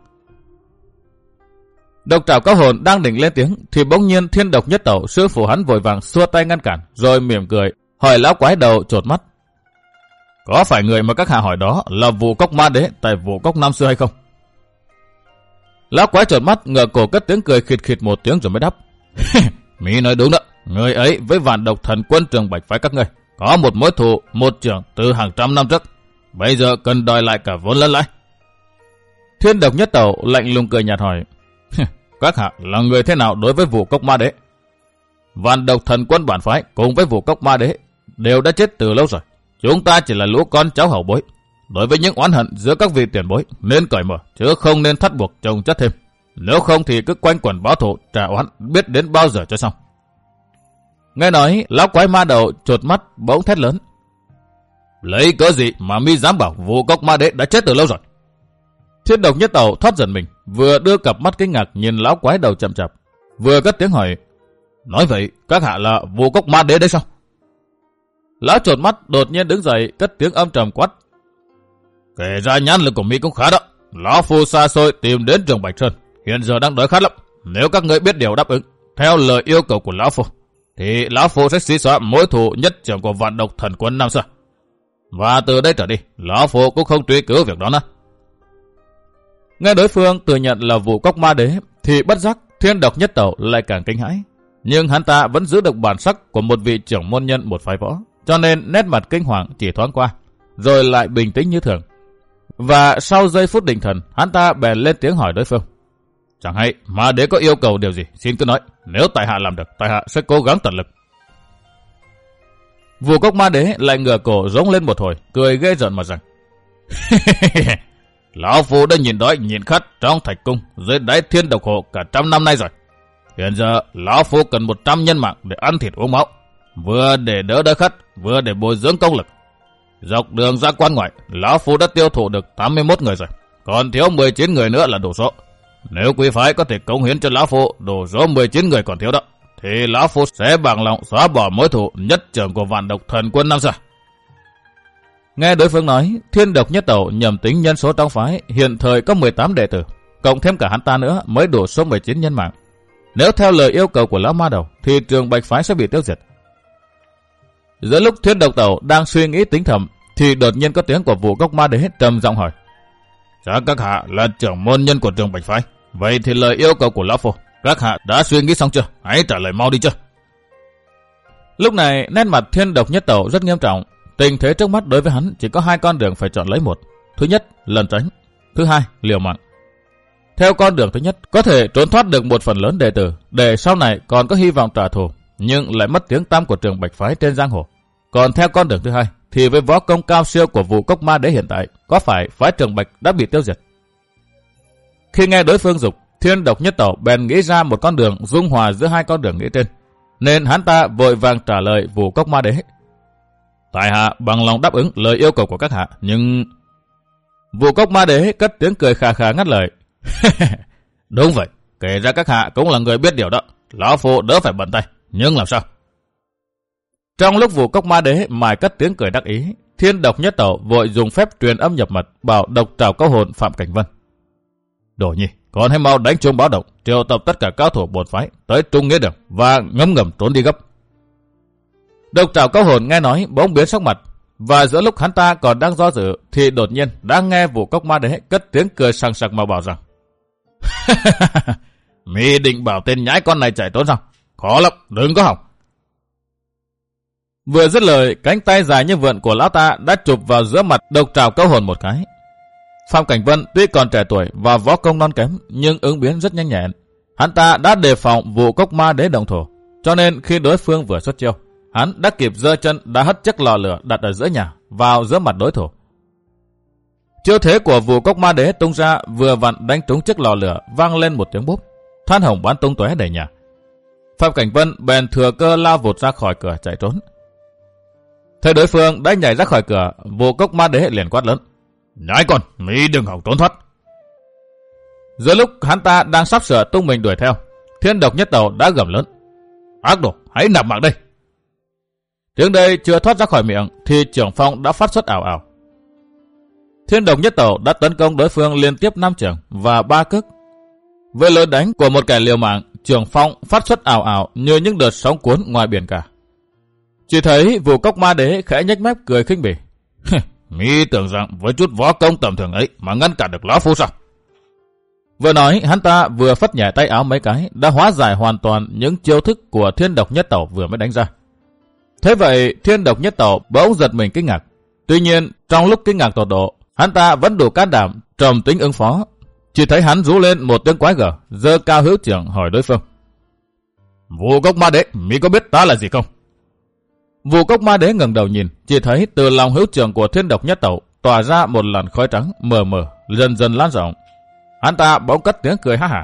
Độc Trảo Câu Hồn đang định lên tiếng thì bỗng nhiên Thiên Độc Nhất Tẩu sư phụ hắn vội vàng xua tay ngăn cản, rồi mỉm cười hỏi lão quái đầu chột mắt. Có phải người mà các hạ hỏi đó là Vũ Cốc Ma Đế tại Vũ Cốc năm xưa hay không? Lão quái chột mắt ngửa cổ cất tiếng cười khịt khịt một tiếng rồi mới đáp. Mi nói đúng đó, người ấy với Vạn Độc Thần Quân Trường Bạch phái các ngươi có một mối thù một trưởng từ hàng trăm năm trước, bây giờ cần đòi lại cả vốn lẫn lãi. Thiên Độc Nhất Tẩu lạnh lùng cười nhạt hỏi. Các hạ là người thế nào đối với Vũ Cốc Ma Đế? Vạn Độc Thần Quân bản phái cùng với Vũ Cốc Ma Đế đều đã chết từ lâu rồi. Chúng ta chỉ là lũ con cháu hậu bối. Đối với những oán hận giữa các vị tiền bối nên cởi mở, chứ không nên thắt buộc chồng chất thêm. Nếu không thì cứ quanh quẩn báo thù trả oán biết đến bao giờ cho xong. Nghe nói, lão quái ma đầu chột mắt bỗng thét lớn. Lấy cớ gì mà mi dám bảo Vô Cốc Ma Đế đã chết từ lâu rồi? Thiên Độc Nhất Tẩu thoát giận mình, vừa đưa cặp mắt kinh ngạc nhìn lão quái đầu chậm chạp, vừa cất tiếng hỏi: nói vậy các hạ là Vô Cốc Ma Đế đấy sao? Lão trột mắt đột nhiên đứng dậy, cất tiếng âm trầm quát: kể ra nhãn lực của mi cũng khá đó. Lão phu xa xôi tìm đến trường Bạch Sơn, hiện giờ đang đói khát lắm. Nếu các ngươi biết điều đáp ứng theo lời yêu cầu của lão phu, thì lão phu sẽ xí xóa mối thù nhất trưởng của Vạn Độc Thần Quân năm xưa. Và từ đây trở đi, lão phu cũng không truy cứu việc đó nữa. Nghe đối phương thừa nhận là Vô Cốc Ma Đế, thì bất giác Thiên Độc Nhất Tẩu lại càng kinh hãi. Nhưng hắn ta vẫn giữ được bản sắc của một vị trưởng môn nhân một phái võ, cho nên nét mặt kinh hoàng chỉ thoáng qua, rồi lại bình tĩnh như thường. Và sau giây phút định thần, hắn ta bèn lên tiếng hỏi đối phương: chẳng hay Ma Đế có yêu cầu điều gì, xin cứ nói. Nếu tại hạ làm được, tại hạ sẽ cố gắng tận lực. Vô Cốc Ma Đế lại ngửa cổ rống lên một hồi, cười ghê rợn mà rằng: lão phu đã nhìn đói nhìn khát trong thạch cung dưới đáy Thiên Độc Hồ cả 100 năm nay rồi. Hiện giờ lão phu cần 100 nhân mạng để ăn thịt uống máu, vừa để đỡ đói khát, vừa để bồi dưỡng công lực. Dọc đường ra quan ngoại, lão phu đã tiêu thụ được 81 người rồi, còn thiếu 19 người nữa là đủ số. Nếu quý phái có thể cống hiến cho lão phu đủ số 19 người còn thiếu đó, thì lão phu sẽ bằng lòng xóa bỏ mối thù nhất trưởng của Vạn Độc Thần Quân năm xưa. Nghe đối phương nói, Thiên Độc Nhất Tẩu nhầm tính nhân số trong phái hiện thời có 18 đệ tử, cộng thêm cả hắn ta nữa mới đủ số 19 nhân mạng. Nếu theo lời yêu cầu của lão ma đầu, thì trường Bạch phái sẽ bị tiêu diệt. Giữa lúc Thiên Độc Tẩu đang suy nghĩ tính thầm, thì đột nhiên có tiếng của Vô Cốc Ma Đế trầm giọng hỏi: chắc các hạ là trưởng môn nhân của trường Bạch phái, vậy thì lời yêu cầu của lão phu các hạ đã suy nghĩ xong chưa? Hãy trả lời mau đi chưa. Lúc này nét mặt Thiên Độc Nhất Tẩu rất nghiêm trọng. Tình thế trước mắt đối với hắn chỉ có 2 con đường phải chọn lấy một. Thứ nhất, lẩn tránh. Thứ hai, liều mạng. Theo con đường thứ nhất, có thể trốn thoát được một phần lớn đệ tử, để sau này còn có hy vọng trả thù, nhưng lại mất tiếng tăm của trường Bạch phái trên giang hồ. Còn theo con đường thứ hai, thì với võ công cao siêu của Vô Cốc Ma Đế hiện tại, có phải phái trường Bạch đã bị tiêu diệt? Khi nghe đối phương dục, Thiên Độc Nhất Tẩu bèn nghĩ ra một con đường dung hòa giữa 2 con đường nghĩ trên, nên hắn ta vội vàng trả lời Vô Cốc Ma Đế: tại hạ bằng lòng đáp ứng lời yêu cầu của các hạ, nhưng... Vô Cốc Ma Đế cất tiếng cười khà khà ngắt lời: đúng vậy, kể ra các hạ cũng là người biết điều đó, lão phu đỡ phải bận tay, nhưng làm sao? Trong lúc Vô Cốc Ma Đế mải cất tiếng cười đắc ý, Thiên Độc Nhất Tẩu vội dùng phép truyền âm nhập mật bảo Độc Trảo Câu Hồn Phạm Cảnh Vân: Đồ Nhi, còn hãy mau đánh chuông báo động, triệu tập tất cả cao thủ bổn phái tới Trung Nghĩa Đường và ngấm ngầm trốn đi gấp. Độc Trảo Câu Hồn nghe nói bỗng biến sắc mặt, và giữa lúc hắn ta còn đang do dự thì đột nhiên đã nghe Vô Cốc Ma Đế cất tiếng cười sằng sặc mà bảo rằng: mi định bảo tên nhãi con này chạy trốn sao? Khó lắm, đừng có hỏng. Vừa dứt lời, cánh tay dài như vượn của lão ta đã chụp vào giữa mặt Độc Trảo Câu Hồn một cái. Phạm Cảnh Vân tuy còn trẻ tuổi và võ công non kém, nhưng ứng biến rất nhanh nhẹn. Hắn ta đã đề phòng Vô Cốc Ma Đế động thủ, cho nên khi đối phương vừa xuất chiêu, hắn đã kịp giơ chân đã hất chiếc lò lửa đặt ở giữa nhà vào giữa mặt đối thủ. Chiêu thế của Vô Cốc Ma Đế tung ra vừa vặn đánh trúng chiếc lò lửa, vang lên một tiếng bốp, than hồng bắn tung tóe đầy nhà. Phạm Cảnh Vân bèn thừa cơ lao vụt ra khỏi cửa chạy trốn. Thấy đối phương đã nhảy ra khỏi cửa, Vô Cốc Ma Đế liền quát lớn: nhãi con, mi đừng hòng trốn thoát. Giữa lúc hắn ta đang sắp sửa tung mình đuổi theo, Thiên Độc Nhất Tẩu đã gầm lớn: ác đồ, hãy nạp mạng đây. Tiếng đây chưa thoát ra khỏi miệng thì trưởng phong đã phát xuất ảo ảo. Thiên Độc Nhất Tẩu đã tấn công đối phương liên tiếp 5 chưởng và 3 cước. Với lối đánh của một kẻ liều mạng, trưởng phong phát xuất ảo ảo như những đợt sóng cuốn ngoài biển cả. Chỉ thấy Vô Cốc Ma Đế khẽ nhếch mép cười khinh bỉ: mi tưởng rằng với chút võ công tầm thường ấy mà ngăn cản được lão phu sao? Vừa nói, hắn ta vừa phất nhẹ tay áo mấy cái đã hóa giải hoàn toàn những chiêu thức của Thiên Độc Nhất Tẩu vừa mới đánh ra. Thế vậy, Thiên Độc Nhất Tẩu bỗng giật mình kinh ngạc. Tuy nhiên, trong lúc kinh ngạc tột độ, hắn ta vẫn đủ can đảm trầm tính ứng phó. Chỉ thấy hắn rú lên một tiếng quái gở, giơ cao hữu trưởng hỏi đối phương: Vô Cốc Ma Đế, mi có biết ta là gì không? Vô Cốc Ma Đế ngẩng đầu nhìn, chỉ thấy từ lòng hữu trưởng của Thiên Độc Nhất Tẩu tỏa ra một làn khói trắng mờ mờ, dần dần lan rộng. Hắn ta bỗng cất tiếng cười ha hả: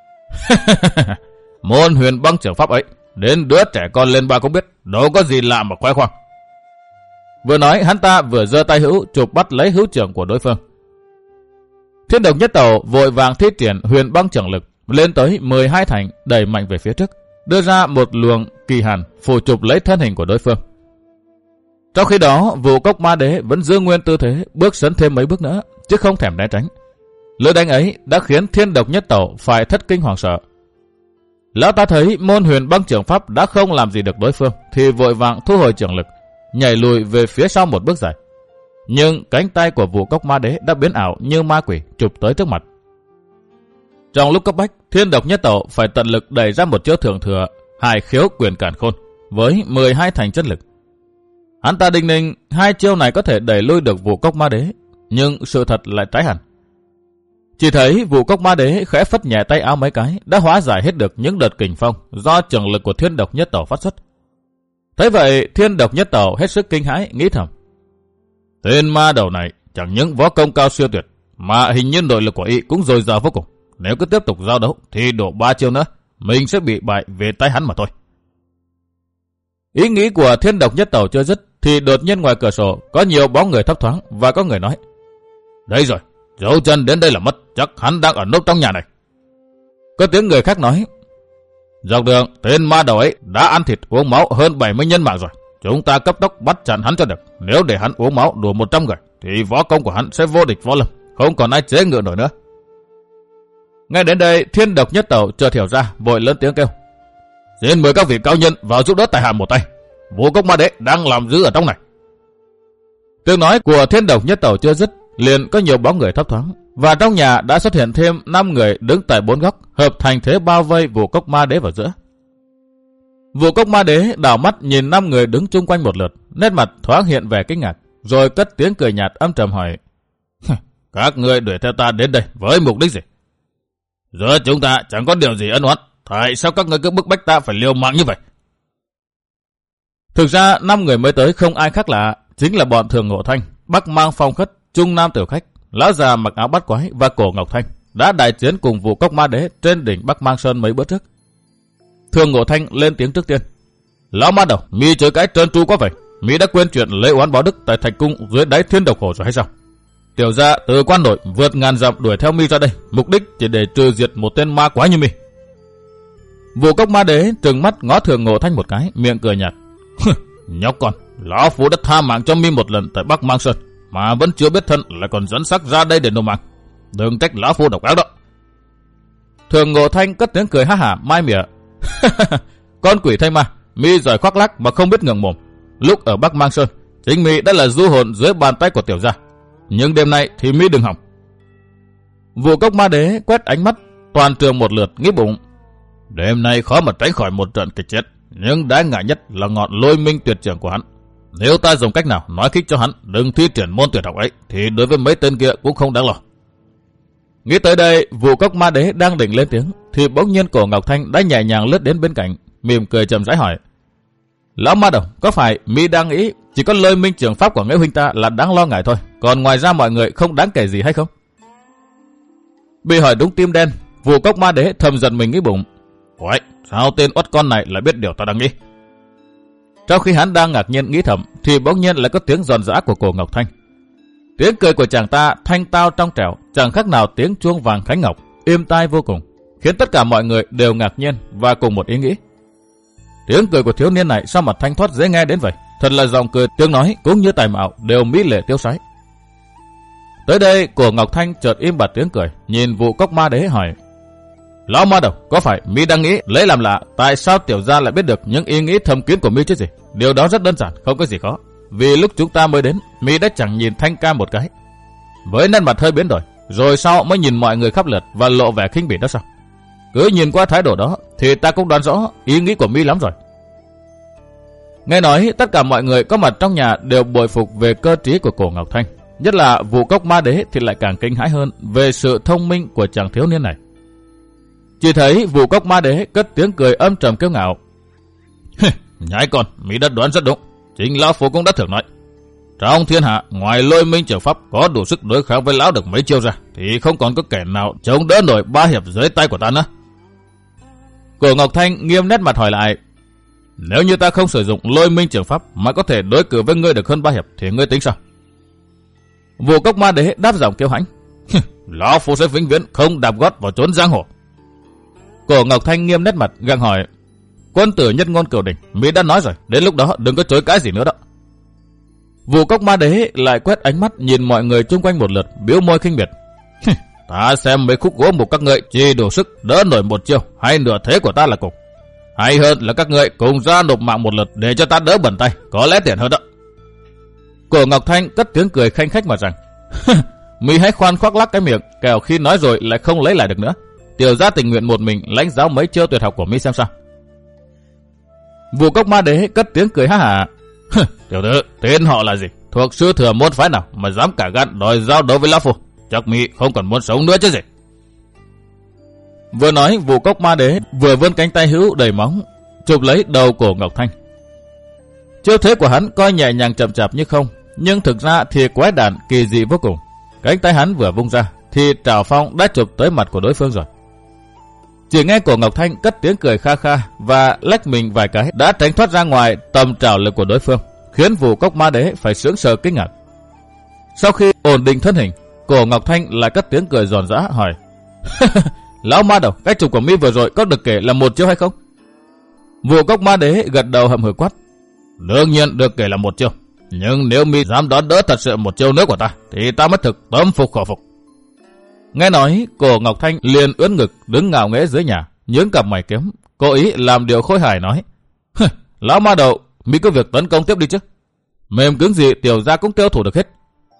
môn huyền băng trưởng pháp ấy, đến đứa trẻ con lên ba cũng biết, đâu có gì lạ mà khoe khoang. Vừa nói hắn ta vừa giơ tay hữu chụp bắt lấy hữu trưởng của đối phương. Thiên độc nhất tẩu vội vàng thi triển huyền băng trưởng lực lên tới 12 thành, đẩy mạnh về phía trước, đưa ra một luồng kỳ hàn phủ chụp lấy thân hình của đối phương. Trong khi đó, Vụ Cốc Ma Đế vẫn giữ nguyên tư thế, bước sấn thêm mấy bước nữa, chứ không thèm né tránh. Lưỡi đánh ấy đã khiến Thiên độc nhất tẩu phải thất kinh hoàng sợ. Lão ta thấy môn huyền băng trưởng pháp đã không làm gì được đối phương, thì vội vàng thu hồi trưởng lực, nhảy lùi về phía sau một bước dài. Nhưng cánh tay của Vụ Cốc Ma Đế đã biến ảo như ma quỷ chụp tới trước mặt. Trong lúc cấp bách, Thiên độc nhất tẩu phải tận lực đẩy ra một chiêu thượng thừa Hải Khiếu Quyền Càn Khôn với 12 thành chất lực. Hắn ta đinh ninh hai chiêu này có thể đẩy lui được Vụ Cốc Ma Đế, nhưng sự thật lại trái hẳn. Chỉ thấy Vụ Cốc Ma Đế khẽ phất nhẹ tay áo mấy cái đã hóa giải hết được những đợt kình phong do trường lực của Thiên độc nhất tẩu phát xuất. Thế vậy, Thiên độc nhất tẩu hết sức kinh hãi, nghĩ thầm: tên ma đầu này chẳng những võ công cao siêu tuyệt, mà hình như nội lực của y cũng dồi dào vô cùng. Nếu cứ tiếp tục giao đấu thì đổ 3 chiêu nữa, mình sẽ bị bại về tay hắn mà thôi. Ý nghĩ của Thiên độc nhất tẩu chưa dứt thì đột nhiên ngoài cửa sổ có nhiều bóng người thấp thoáng, và có người nói: đây rồi, dấu chân đến đây là mất, chắc hắn đang ở núp trong nhà này. Có tiếng người khác nói: dọc đường tên ma đầu ấy đã ăn thịt uống máu hơn 70 nhân mạng rồi, chúng ta cấp tốc bắt chặn hắn cho được. Nếu để hắn uống máu đủ 100 người thì võ công của hắn sẽ vô địch võ lâm, không còn ai chế ngự nổi nữa. Ngay đến đây, Thiên độc nhất tẩu chợt hiểu ra, vội lớn tiếng kêu: xin mời các vị cao nhân vào giúp đỡ tại hạ một tay, Vụ Cốc Ma Đế đang làm dữ ở trong này. Tiếng nói của Thiên độc nhất tẩu chưa dứt, liền có nhiều bóng người thấp thoáng, và trong nhà đã xuất hiện thêm 5 người đứng tại 4 góc, hợp thành thế bao vây Vụ Cốc Ma Đế vào giữa. Vụ Cốc Ma Đế đảo mắt nhìn 5 người đứng chung quanh một lượt, nét mặt thoáng hiện vẻ kinh ngạc, rồi cất tiếng cười nhạt âm trầm hỏi: các người đuổi theo ta đến đây với mục đích gì? Giữa chúng ta chẳng có điều gì ân oán, tại sao các người cứ bức bách ta phải liều mạng như vậy? Thực ra 5 người mới tới không ai khác lạ, chính là bọn Thường Ngộ Thanh, Bắc Mang Phong Khất, Trung Nam Tiểu Khách, lão già mặc áo bát quái và Cổ Ngọc Thanh đã đại chiến cùng Vụ Cốc Ma Đế trên đỉnh Bắc Mang Sơn mấy bữa trước. Thường Ngộ Thanh lên tiếng trước tiên: lão ma đầu, mi chối cái trơn tru quá vậy, mi đã quên chuyện lễ oán báo đức tại Thạch Cung dưới đáy Thiên Độc Hồ rồi hay sao? Tiểu gia từ quan nội vượt ngàn dặm đuổi theo mi ra đây, mục đích chỉ để trừ diệt một tên ma quái như mi. Vụ Cốc Ma Đế trừng mắt ngó Thường Ngộ Thanh một cái, miệng cười nhạt: nhóc con, lão phu đã tha mạng cho mi một lần tại Bắc Mang Sơn, mà vẫn chưa biết thân lại còn dẫn xác ra đây để nộp mạng. Đừng trách lão phu độc ác đó. Thường Ngộ Thanh cất tiếng cười ha hả mai mỉa: con quỷ thay ma, mi giỏi khoác lác mà không biết ngượng mồm. Lúc ở Bắc Mang Sơn, chính mi đã là du hồn dưới bàn tay của tiểu gia, nhưng đêm nay thì mi đừng hỏng. Vụ Cốc Ma Đế quét ánh mắt toàn trường một lượt, nghĩ bụng: đêm nay khó mà tránh khỏi một trận kịch chết, nhưng đáng ngại nhất là ngọn lôi minh tuyệt trưởng của hắn. Nếu ta dùng cách nào nói khích cho hắn đừng thi triển môn tuyệt học ấy, thì đối với mấy tên kia cũng không đáng lo. Nghĩ tới đây, Vụ Cốc Ma Đế đang định lên tiếng, thì bỗng nhiên Cổ Ngọc Thanh đã nhẹ nhàng lướt đến bên cạnh, mỉm cười chậm rãi hỏi: lão ma đầu, có phải mi đang nghĩ chỉ có lôi minh trưởng pháp của Nghĩa huynh ta là đáng lo ngại thôi, còn ngoài ra mọi người không đáng kể gì hay không? Bị hỏi đúng tim đen, Vụ Cốc Ma Đế thầm giận mình nghĩ bụng: ôi, sao tên uất con này lại biết điều ta đang nghĩ? Trong khi hắn đang ngạc nhiên nghĩ thầm, thì bỗng nhiên lại có tiếng giòn giã của Cổ Ngọc Thanh. Tiếng cười của chàng ta thanh tao trong trẻo, chẳng khác nào tiếng chuông vàng khánh ngọc, êm tai vô cùng, khiến tất cả mọi người đều ngạc nhiên và cùng một ý nghĩ: tiếng cười của thiếu niên này sao mà thanh thoát dễ nghe đến vậy? Thật là giọng cười, tiếng nói cũng như tài mạo đều mỹ lệ tiêu sái. Tới đây, Cổ Ngọc Thanh chợt im bặt tiếng cười, nhìn Vụ Cốc Ma Đế hỏi: lão ma đầu, có phải mi đang nghĩ lấy làm lạ tại sao tiểu gia lại biết được những ý nghĩ thầm kín của mi chứ gì? Điều đó rất đơn giản, không có gì khó. Vì lúc chúng ta mới đến, mi đã chẳng nhìn Thanh ca một cái, với nét mặt hơi biến đổi, rồi sau mới nhìn mọi người khắp lượt và lộ vẻ khinh bỉ đó sao? Cứ nhìn qua thái độ đó thì ta cũng đoán rõ ý nghĩ của mi lắm rồi. Nghe nói tất cả mọi người có mặt trong nhà đều bội phục về cơ trí của Cổ Ngọc Thanh, nhất là Vụ Cốc Ma Đế thì lại càng kinh hãi hơn về sự thông minh của chàng thiếu niên này. Chỉ thấy Vụ Cốc Ma Đế cất tiếng cười âm trầm kiêu ngạo: nhãi con, mi đã đoán rất đúng. Chính lão phu cũng đã thường nói, trong thiên hạ ngoài lôi minh trưởng pháp có đủ sức đối kháng với lão được mấy chiêu ra, thì không còn có kẻ nào chống đỡ nổi 3 hiệp dưới tay của ta nữa. Cổ Ngọc Thanh nghiêm nét mặt hỏi lại: Nếu như ta không sử dụng Lôi Minh Trường Pháp mà có thể đối cử với ngươi được hơn 3 hiệp thì ngươi tính sao? Vụ Cốc Ma Đế đáp giọng kiêu hãnh. Lão phu sẽ vĩnh viễn không đạp gót vào chốn giang hồ. Cổ Ngọc Thanh nghiêm nét mặt gặng hỏi. Quân tử nhất ngôn cửu đỉnh, Mỹ đã nói rồi, đến lúc đó đừng có chối cãi gì nữa đó. Vụ Cốc Ma Đế lại quét ánh mắt nhìn mọi người chung quanh một lượt, biếu môi khinh miệt. Ta xem mấy khúc gỗ mục các ngươi chỉ đủ sức đỡ nổi một chiêu hay nửa thế của ta là cùng. Hay hơn là các ngươi cùng ra nộp mạng một lượt để cho ta đỡ bẩn tay, có lẽ tiện hơn đó. Cổ Ngọc Thanh cất tiếng cười khanh khách mà rằng. Mỹ hãy khoan khoác lắc cái miệng, kẻo khi nói rồi lại không lấy lại được nữa. Tiểu gia tình nguyện một mình lãnh giáo mấy chiêu tuyệt học của Mỹ xem sao. Vụ Cốc Ma Đế cất tiếng cười ha hả. Tiểu tử, tên họ là gì? Thuộc sư thừa môn phái nào mà dám cả gan đòi giao đấu với lão phu? Chắc Mỹ không còn muốn sống nữa chứ gì. Vừa nói, Vụ Cốc Ma Đế vừa vươn cánh tay hữu đầy móng chụp lấy đầu Cổ Ngọc Thanh. Chiêu thế của hắn coi nhẹ nhàng chậm chạp như không, nhưng thực ra thì quái đản kỳ dị vô cùng. Cánh tay hắn vừa vung ra thì trảo phong đã chụp tới mặt của đối phương rồi. Chỉ nghe Cổ Ngọc Thanh cất tiếng cười kha kha và lách mình vài cái đã tránh thoát ra ngoài tầm trảo lực của đối phương, khiến Vụ Cốc Ma Đế phải sững sờ kinh ngạc. Sau khi ổn định thân hình, Cổ Ngọc Thanh lại cất tiếng cười giòn giã hỏi. Lão ma đầu, cái chụp của Mỹ vừa rồi có được kể là một chiêu hay không? Vụ Cốc Ma Đế gật đầu hậm hực quát. Đương nhiên được kể là một chiêu, nhưng nếu Mỹ dám đón đỡ thật sự một chiêu nữa của ta thì ta mất thực tâm phục khẩu phục. Nghe nói, Cổ Ngọc Thanh liền ưỡn ngực đứng ngạo nghễ dưới nhà, nhướng cặp mày kiếm, cố ý làm điều khôi hài nói. Lão ma đầu, Mỹ có việc tấn công tiếp đi chứ. Mềm cứng gì tiểu gia cũng tiêu thủ được hết.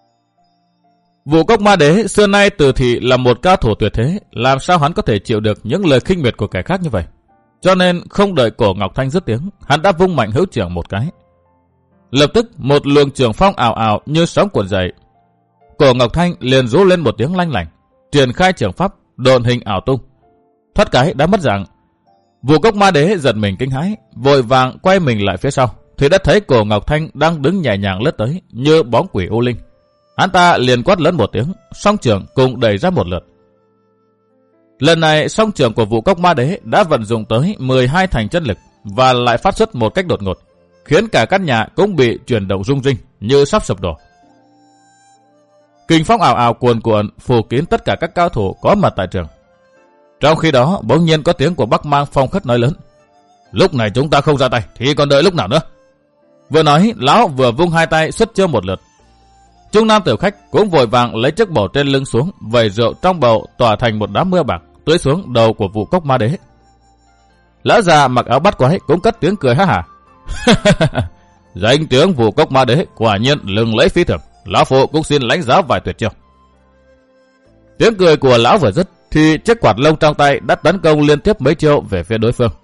Vụ Cốc Ma Đế xưa nay từ thị là một cao thủ tuyệt thế, làm sao hắn có thể chịu được những lời khinh miệt của kẻ khác như vậy. Cho nên không đợi Cổ Ngọc Thanh dứt tiếng, hắn đã vung mạnh hữu trưởng một cái. Lập tức một luồng trường phong ảo ảo như sóng cuộn dậy. Cổ Ngọc Thanh liền rú lên một tiếng lanh lảnh, triển khai trường pháp độn hình ảo tung. Thoát cái đã mất dạng. Vụ Cốc Ma Đế giật mình kinh hãi, vội vàng quay mình lại phía sau, thì đã thấy Cổ Ngọc Thanh đang đứng nhẹ nhàng lướt tới như bóng quỷ u linh. Hắn ta liền quát lớn một tiếng, song trường cùng đẩy ra một lượt. Lần này song trường của Vụ Cốc Ma Đế đã vận dụng tới 12 thành chân lực và lại phát xuất một cách đột ngột, khiến cả căn nhà cũng bị chuyển động rung rinh như sắp sụp đổ. Kình phong ảo ảo cuồn cuộn phủ kín tất cả các cao thủ có mặt tại trường. Trong khi đó bỗng nhiên có tiếng của Bắc Mang Phong Khất nói lớn. Lúc này chúng ta không ra tay thì còn đợi lúc nào nữa? Vừa nói, lão vừa vung hai tay xuất chiêu một lượt. Trung nam tiểu khách cũng vội vàng lấy chiếc bầu trên lưng xuống, vẩy rượu trong bầu tỏa thành một đám mưa bạc tưới xuống đầu của Vụ Cốc Ma Đế. Lão già mặc áo bắt quái cũng cất tiếng cười ha hả. Danh tiếng Vụ Cốc Ma Đế quả nhiên lừng lẫy phi thường, lão phụ cũng xin lãnh giáo vài tuyệt chiêu. Tiếng cười của lão vừa dứt thì chiếc quạt lông trong tay đã tấn công liên tiếp mấy chiêu về phía đối phương.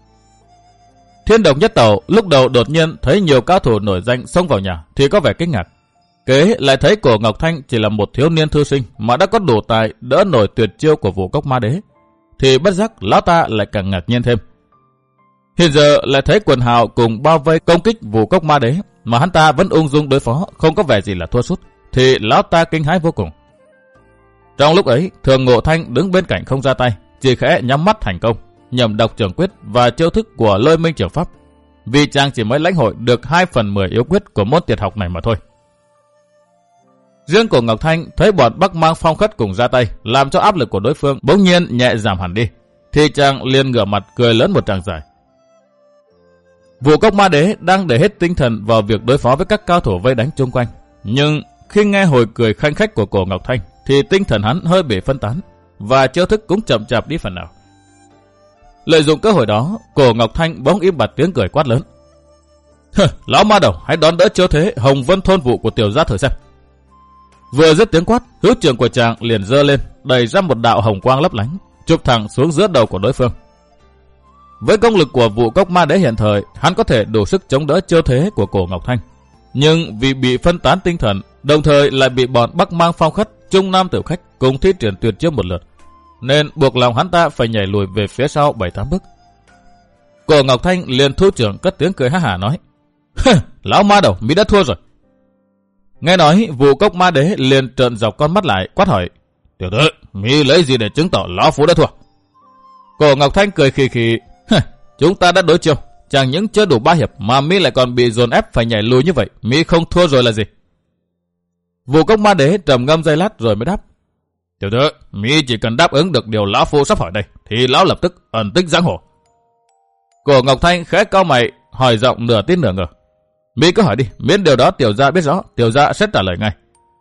Thiên Độc Nhất Tẩu lúc đầu đột nhiên thấy nhiều cao thủ nổi danh xông vào nhà thì có vẻ kinh ngạc. Kế lại thấy Cổ Ngọc Thanh chỉ là một thiếu niên thư sinh mà đã có đủ tài đỡ nổi tuyệt chiêu của Vụ Cốc Ma Đế, thì bất giác lão ta lại càng ngạc nhiên thêm. Hiện giờ lại thấy quần hào cùng bao vây công kích Vụ Cốc Ma Đế mà hắn ta vẫn ung dung đối phó, không có vẻ gì là thua sút, thì lão ta kinh hãi vô cùng. Trong lúc ấy, Thường Ngộ Thanh đứng bên cạnh không ra tay, chỉ khẽ nhắm mắt thành công, nhầm đọc trường quyết và chiêu thức của Lôi Minh Trường Pháp, vì chàng chỉ mới lãnh hội được 2/10 yếu quyết của môn tuyệt học này mà thôi. Riêng Cổ Ngọc Thanh thấy bọn Bắc Mang Phong Khất cùng ra tay, làm cho áp lực của đối phương bỗng nhiên nhẹ giảm hẳn đi, thì chàng liền ngửa mặt cười lớn một tràng dài. Vụ Cốc Ma Đế đang để hết tinh thần vào việc đối phó với các cao thủ vây đánh chung quanh, nhưng khi nghe hồi cười khanh khách của Cổ Ngọc Thanh thì tinh thần hắn hơi bị phân tán và chiêu thức cũng chậm chạp đi phần nào. Lợi dụng cơ hội đó, Cổ Ngọc Thanh bỗng im bặt tiếng cười quát lớn. Lão ma đầu, hãy đón đỡ chiêu thế Hồng Vân Thôn Vụ của tiểu gia thử xem. Vừa dứt tiếng quát, hữu trường của chàng liền giơ lên, đẩy ra một đạo hồng quang lấp lánh, chụp thẳng xuống giữa đầu của đối phương. Với công lực của Vụ Cốc Ma Đế hiện thời, hắn có thể đủ sức chống đỡ chiêu thế của Cổ Ngọc Thanh, nhưng vì bị phân tán tinh thần, đồng thời lại bị bọn Bắc Mang Phong Khất, Trung Nam tiểu khách cùng thi triển tuyệt chiêu một lượt, nên buộc lòng hắn ta phải nhảy lùi về phía sau 7-8 bước. Cổ Ngọc Thanh liền thu trưởng cất tiếng cười ha hả nói. Lão ma đầu, Mỹ đã thua rồi. Nghe nói, Vụ Cốc Ma Đế liền trợn dọc con mắt lại, quát hỏi. Tiểu tử, Mỹ lấy gì để chứng tỏ lão phu đã thua? Cổ Ngọc Thanh cười khì khì. Chúng ta đã đối chiêu, chẳng những chưa đủ 3 hiệp mà mi lại còn bị dồn ép phải nhảy lùi như vậy, mi không thua rồi là gì? Vụ Cốc Ma Đế trầm ngâm giây lát rồi mới đáp. Tiểu tử, mi chỉ cần đáp ứng được điều lão phu sắp hỏi đây, thì lão lập tức ẩn tích giang hồ. Cổ Ngọc Thanh khẽ cau mày, hỏi giọng nửa tin nửa ngờ. Mi cứ hỏi đi, miễn điều đó tiểu gia biết rõ, tiểu gia sẽ trả lời ngay.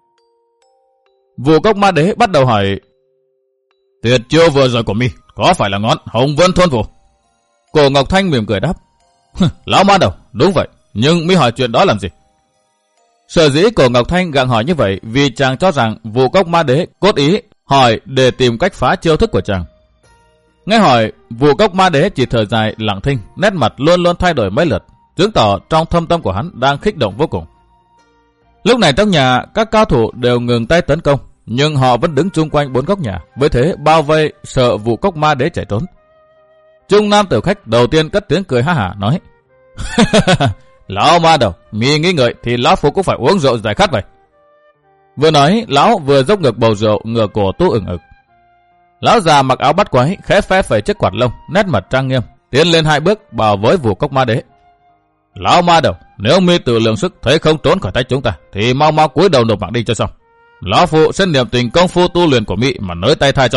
Vụ Cốc Ma Đế bắt đầu hỏi. Tuyệt chiêu vừa rồi của mi có phải là ngón Hồng Vân Thôn Phủ? Cổ Ngọc Thanh mỉm cười đáp. Lão ma đầu, đúng vậy, nhưng mi hỏi chuyện đó làm gì? Sở dĩ Cổ Ngọc Thanh gặng hỏi như vậy vì chàng cho rằng Vụ Cốc Ma Đế cốt ý hỏi để tìm cách phá chiêu thức của chàng. Nghe hỏi, Vụ Cốc Ma Đế chỉ thở dài lặng thinh, nét mặt luôn luôn thay đổi mấy lượt, chứng tỏ trong thâm tâm của hắn đang kích động vô cùng. Lúc này trong nhà, các cao thủ đều ngừng tay tấn công, nhưng họ vẫn đứng chung quanh bốn góc nhà, với thế bao vây sợ Vụ Cốc Ma Đế chạy trốn. Trung nam tiểu khách đầu tiên cất tiếng cười ha hả nói. Lão ma đầu, mi nghĩ ngợi thì lão phu cũng phải uống rượu giải khát vậy. Vừa nói, lão vừa dốc ngược bầu rượu, ngửa cổ tu ửng ực. Lão già mặc áo bắt quái, khẽ phe phẩy chiếc quạt lông, nét mặt trang nghiêm, tiến lên 2 bước bảo với Vụ Cốc Ma Đế. Lão ma đầu, nếu mi tự lượng sức thấy không trốn khỏi tay chúng ta, thì mau mau cúi đầu nộp mạng đi cho xong. Lão phu sẽ niệm tình công phu tu luyện của mi mà nới tay thay cho.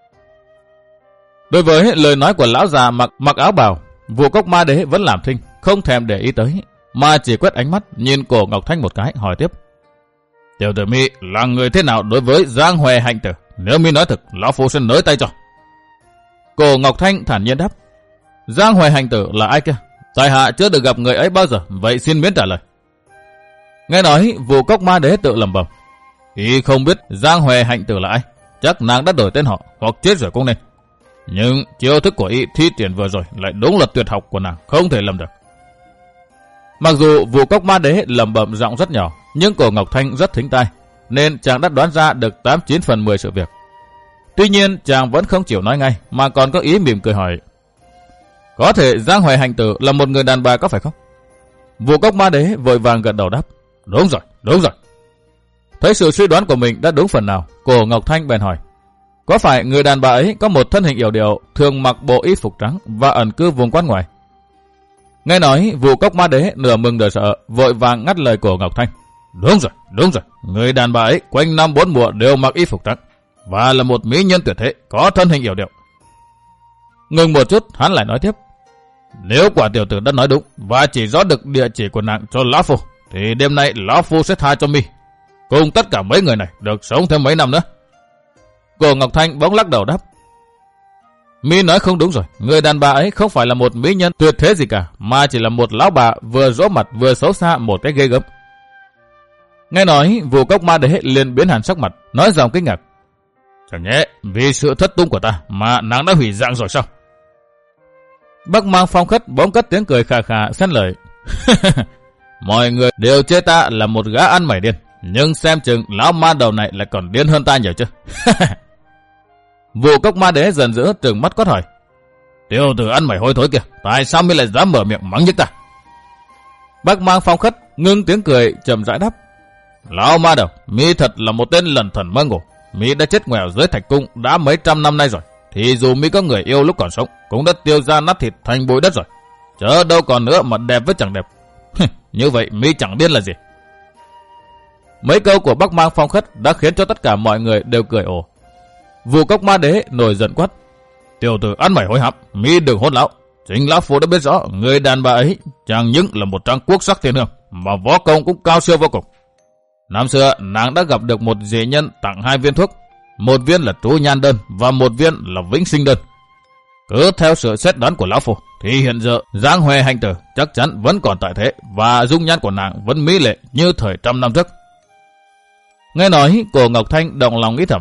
Đối với lời nói của lão già mặc áo bào, Vụ Cốc Ma Đế vẫn làm thinh, không thèm để ý tới, mà chỉ quét ánh mắt nhìn Cổ Ngọc Thanh một cái, hỏi tiếp. Tiểu tử mi là người thế nào đối với Giang Huệ Hạnh Tử? Nếu mi nói thực, lão phu sẽ nới tay cho. Cổ Ngọc Thanh thản nhiên đáp. Giang Huệ Hạnh Tử là ai kia? Tại hạ chưa được gặp người ấy bao giờ, vậy xin miễn trả lời. Nghe nói, Vụ Cốc Ma Đế tự lẩm bẩm. Y không biết Giang Huệ Hạnh Tử là ai, chắc nàng đã đổi tên họ hoặc chết rồi cũng nên. Nhưng chiêu thức của y thi triển vừa rồi lại đúng là tuyệt học của nàng, không thể lầm được. Mặc dù Vụ Cốc Ma Đế lẩm bẩm giọng rất nhỏ, nhưng Cổ Ngọc Thanh rất thính tai, nên chàng đã đoán ra được 89 phần 10 sự việc. Tuy nhiên chàng vẫn không chịu nói ngay, mà còn có ý mỉm cười hỏi. Có thể Giang Huệ Hạnh Tử là một người đàn bà có phải không? Vụ Cốc Ma Đế vội vàng gật đầu đáp. Đúng rồi, đúng rồi. Thấy sự suy đoán của mình đã đúng phần nào, Cổ Ngọc Thanh bèn hỏi. Có phải người đàn bà ấy có một thân hình yểu điệu, thường mặc bộ y phục trắng và ẩn cư vùng quan ngoài? Nghe nói, Vụ Cốc Ma Đế nửa mừng nửa sợ, vội vàng ngắt lời Cổ Ngọc Thanh. Đúng rồi, đúng rồi. Người đàn bà ấy quanh năm 4 mùa đều mặc y phục trắng và là một mỹ nhân tuyệt thế, có thân hình yểu điệu. Ngừng một chút, hắn lại nói tiếp. Nếu quả tiểu tử đã nói đúng và chỉ rõ được địa chỉ của nàng cho lão phu, thì đêm nay lão phu sẽ tha cho mi, cùng tất cả mấy người này được sống thêm mấy năm nữa. Cổ Ngọc Thanh bỗng lắc đầu đáp. Mi nói không đúng rồi, người đàn bà ấy không phải là một mỹ nhân tuyệt thế gì cả, mà chỉ là một lão bà vừa rỗ mặt vừa xấu xa một cái ghê gớm. Nghe nói, Vụ Cốc Ma Đế liền biến hẳn sắc mặt, nói giọng kinh ngạc. Chẳng nhẽ vì sự thất tung của ta mà nàng đã hủy dạng rồi sao? Bắc Mang Phong Khất bỗng cất tiếng cười khà khà xen lời. Mọi người đều chê ta là một gã ăn mày điên, nhưng xem chừng lão ma đầu này lại còn điên hơn ta nhiều chứ. Vụ Cốc Ma Đế giận dữ trừng mắt quát hỏi. Tiểu tử ăn mày hôi thối kìa, tại sao mi lại dám mở miệng mắng nhức ta? Bắc Mang Phong Khất ngưng tiếng cười trầm rãi đáp. Lão ma đầu, mi thật là một tên lẩn thần mơ ngủ. Mi đã chết nghèo dưới thạch cung đã mấy trăm năm nay rồi, thì dù mi có người yêu lúc còn sống cũng đã tiêu ra nát thịt thành bụi đất rồi. Chớ đâu còn nữa mà đẹp với chẳng đẹp. Như vậy mi chẳng điên là gì? Mấy câu của Bắc Mang Phong Khất đã khiến cho tất cả mọi người đều cười ồ. Vụ Cốc Ma Đế nổi giận quát. Tiểu tử ăn mày hối hám, mi đừng hốt lão. Chính lão phu đã biết rõ người đàn bà ấy chẳng những là một trang quốc sắc thiên hương, mà võ công cũng cao siêu vô cùng. Năm xưa nàng đã gặp được một dị nhân tặng 2 viên thuốc, một viên là trú nhan đơn và một viên là vĩnh sinh đơn. Cứ theo sự xét đoán của lão phu thì hiện giờ Giang Huệ Hạnh Tử chắc chắn vẫn còn tại thế và dung nhan của nàng vẫn mỹ lệ như thời trăm năm trước. Nghe nói, Cổ Ngọc Thanh động lòng nghĩ thầm.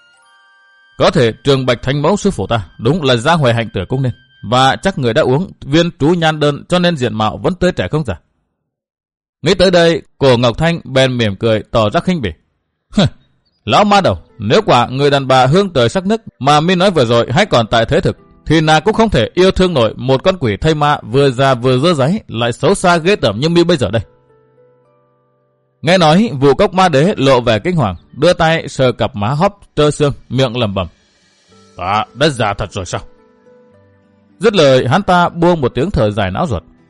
Có thể Trường Bạch Thánh Mẫu sư phụ ta đúng là Giang Huệ Hạnh Tử cũng nên, và chắc người đã uống viên trú nhan đơn cho nên diện mạo vẫn tươi trẻ không giả. Nghĩ tới đây, Cổ Ngọc Thanh bèn mỉm cười tỏ ra khinh bỉ. Lão ma đầu, nếu quả người đàn bà hương trời sắc nức mà mi nói vừa rồi hay còn tại thế thực, thì nàng cũng không thể yêu thương nổi một con quỷ thây ma vừa già vừa dơ dáy lại xấu xa ghê tởm như mi bây giờ đây. Nghe nói, Vụ Cốc Ma Đế lộ vẻ kinh hoàng, đưa tay sờ cặp má hóp trơ xương, miệng lẩm bẩm. Ta đã già thật rồi sao? Dứt lời, hắn ta buông một tiếng thở dài não ruột,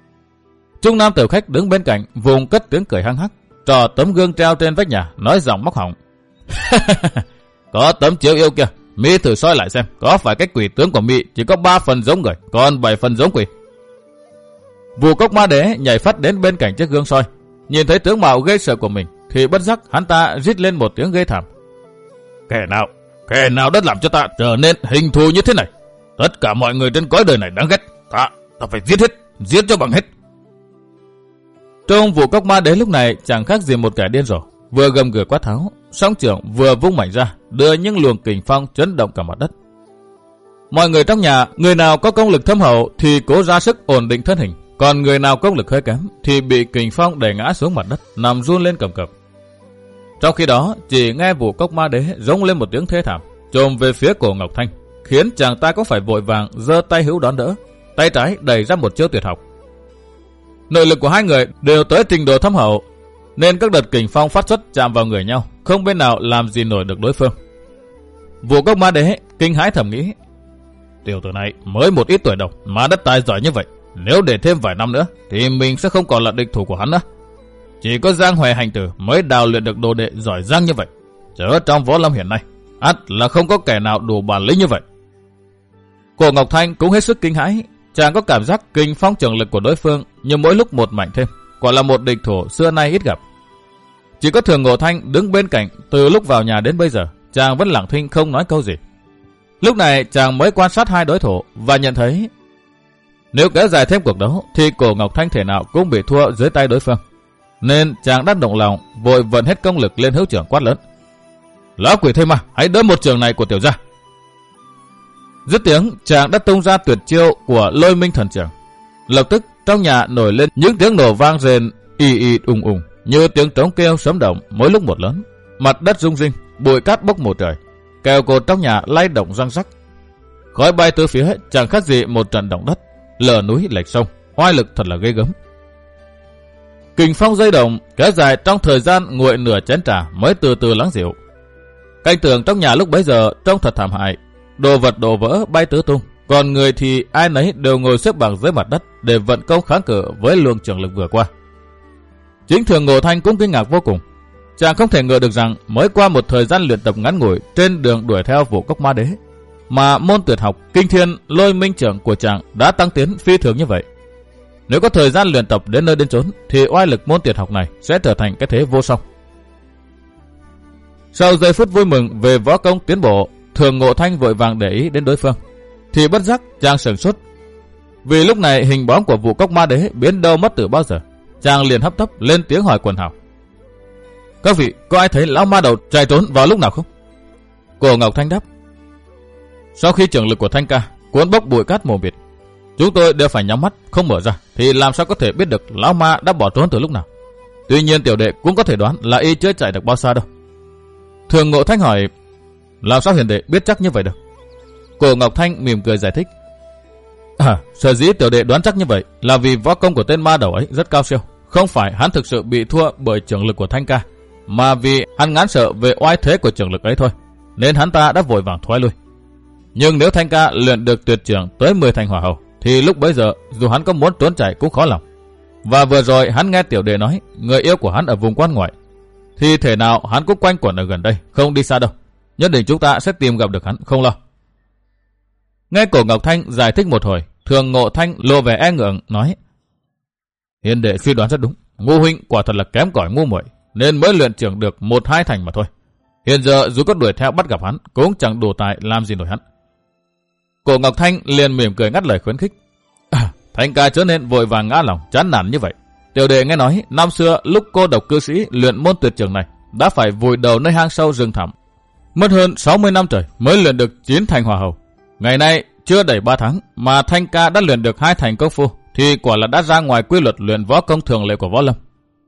Trung nam tiểu khách đứng bên cạnh vùng cất tiếng cười hăng hắc, trò tấm gương treo trên vách nhà nói giọng móc họng. Có tấm chiếu yêu kia, mi thử soi lại xem có phải cái quỷ tướng của mi chỉ có 3 phần giống người, còn 7 phần giống quỷ. Vu Cốc Ma Đế nhảy phát đến bên cạnh chiếc gương soi, nhìn thấy tướng mạo ghê sợ của mình thì bất giác hắn ta rít lên một tiếng ghê thảm. Kẻ nào đã làm cho ta trở nên hình thù như thế này? Tất cả mọi người trên cõi đời này đáng ghét, ta phải giết hết, giết cho bằng hết. Trong Vu Cốc Ma Đế lúc này chẳng khác gì một kẻ điên rồ, vừa gầm gừ quát tháo, song trưởng vừa vung mạnh ra, đưa những luồng kình phong chấn động cả mặt đất. Mọi người trong nhà, người nào có công lực thâm hậu thì cố ra sức ổn định thân hình, còn người nào công lực hơi kém thì bị kình phong đẩy ngã xuống mặt đất, nằm run lên cầm cập. Trong khi đó, chỉ nghe Vu Cốc Ma Đế rống lên một tiếng thê thảm, chồm về phía cổ Ngọc Thanh, khiến chàng ta có phải vội vàng giơ tay hữu đón đỡ, tay trái đẩy ra một chiêu tuyệt học. Nội lực của hai người đều tới trình độ thâm hậu, nên các đợt kình phong phát xuất chạm vào người nhau, không bên nào làm gì nổi được đối phương. Vu Cốc Ma Đế kinh hãi thầm nghĩ, tiểu tử này mới một ít tuổi đầu mà đã tài giỏi như vậy, nếu để thêm vài năm nữa thì mình sẽ không còn là địch thủ của hắn nữa. Chỉ có Giang Hoè Hành Tử mới đào luyện được đồ đệ giỏi giang như vậy, chớ trong võ lâm hiện nay ắt là không có kẻ nào đủ bản lĩnh như vậy. Cổ Ngọc Thanh cũng hết sức kinh hãi, chàng có cảm giác kình phong trường lực của đối phương như mỗi lúc một mạnh thêm, quả là một địch thủ xưa nay ít gặp. Chỉ có Thường Ngộ Thanh đứng bên cạnh từ lúc vào nhà đến bây giờ, chàng vẫn lặng thinh không nói câu gì. Lúc này chàng mới quan sát hai đối thủ và nhận thấy nếu kéo dài thêm cuộc đấu thì Cổ Ngọc Thanh thể nào cũng bị thua dưới tay đối phương. Nên chàng đã động lòng, vội vận hết công lực lên hữu trưởng quát lớn: Lão quỷ thây ma, hãy đỡ một trường này của tiểu gia. Dứt tiếng, chàng đã tung ra tuyệt chiêu của Lôi Minh Thần Trưởng. Lập tức trong nhà nổi lên những tiếng nổ vang rền ì ì ùng ùng, như tiếng trống kêu sấm động mỗi lúc một lớn. Mặt đất rung rinh, bụi cát bốc mù trời, kèo cột trong nhà lay động răng rắc. Khói bay từ phía chẳng khác gì một trận động đất, lở núi lệch sông, oai lực thật là ghê gớm. Kình phong dây động kéo dài trong thời gian nguội nửa chén trà mới từ từ lắng dịu. Cảnh tượng trong nhà lúc bấy giờ trông thật thảm hại, đồ vật đổ vỡ bay tứ tung, còn người thì ai nấy đều ngồi xếp bằng dưới mặt đất để vận công kháng cự với luồng trường lực vừa qua. Chính Thường Ngộ Thanh cũng kinh ngạc vô cùng, chàng không thể ngờ được rằng mới qua một thời gian luyện tập ngắn ngủi trên đường đuổi theo Vu Cốc Ma Đế, mà môn tuyệt học Kinh Thiên Lôi Minh Trưởng của chàng đã tăng tiến phi thường như vậy. Nếu có thời gian luyện tập đến nơi đến chốn thì oai lực môn tuyệt học này sẽ trở thành cái thế vô song. Sau giây phút vui mừng về võ công tiến bộ, Thường Ngộ Thanh vội vàng để ý đến đối phương, thì bất giác chàng sửng sốt, vì lúc này hình bóng của Vu Cốc Ma Đế biến đâu mất từ bao giờ. Chàng liền hấp tấp lên tiếng hỏi quần hào: Các vị có ai thấy lão ma đầu chạy trốn vào lúc nào không? Cổ Ngọc Thanh đáp: Sau khi trường lực của Thanh ca cuốn bốc bụi cát mù mịt, chúng tôi đều phải nhắm mắt không mở ra, thì làm sao có thể biết được lão ma đã bỏ trốn từ lúc nào. Tuy nhiên tiểu đệ cũng có thể đoán là y chưa chạy được bao xa đâu. Thường Ngộ Thanh hỏi: Làm sao hiền đệ biết chắc như vậy được? Cổ Ngọc Thanh mỉm cười giải thích: Sở dĩ tiểu đệ đoán chắc như vậy là vì võ công của tên ma đầu ấy rất cao siêu, không phải hắn thực sự bị thua bởi trường lực của Thanh ca, mà vì hắn ngán sợ về oai thế của trường lực ấy thôi, nên hắn ta đã vội vàng thoái lui. Nhưng nếu Thanh ca luyện được tuyệt trưởng tới 10 thành hỏa hầu thì lúc bấy giờ dù hắn có muốn trốn chạy cũng khó lòng. Và vừa rồi hắn nghe tiểu đệ nói người yêu của hắn ở vùng quan ngoại, thì thể nào hắn cũng quanh quẩn ở gần đây, không đi xa đâu. Nhất định chúng ta sẽ tìm gặp được hắn, không lo. Nghe Cổ Ngọc Thanh giải thích một hồi, Thường Ngộ Thanh lộ vẻ e ngượng nói: Hiền đệ suy đoán rất đúng, Ngô huynh quả thật là kém cỏi ngu muội, nên mới luyện trưởng được 1-2 thành mà thôi. Hiện giờ dù có đuổi theo bắt gặp hắn cũng chẳng đủ tài làm gì nổi hắn. Cổ Ngọc Thanh liền mỉm cười ngắt lời khuyến khích: Thanh ca chớ nên vội vàng ngã lòng chán nản như vậy. Tiểu đệ nghe nói năm xưa lúc cô độc cư sĩ luyện môn tuyệt trưởng này đã phải vùi đầu nơi hang sâu rừng thẳm, mất hơn 60 năm trời mới luyện được 9 thành hỏa hầu. Ngày nay chưa đầy 3 tháng mà Thanh ca đã luyện được 2 thành công phu, thì quả là đã ra ngoài quy luật luyện võ công thường lệ của võ lâm.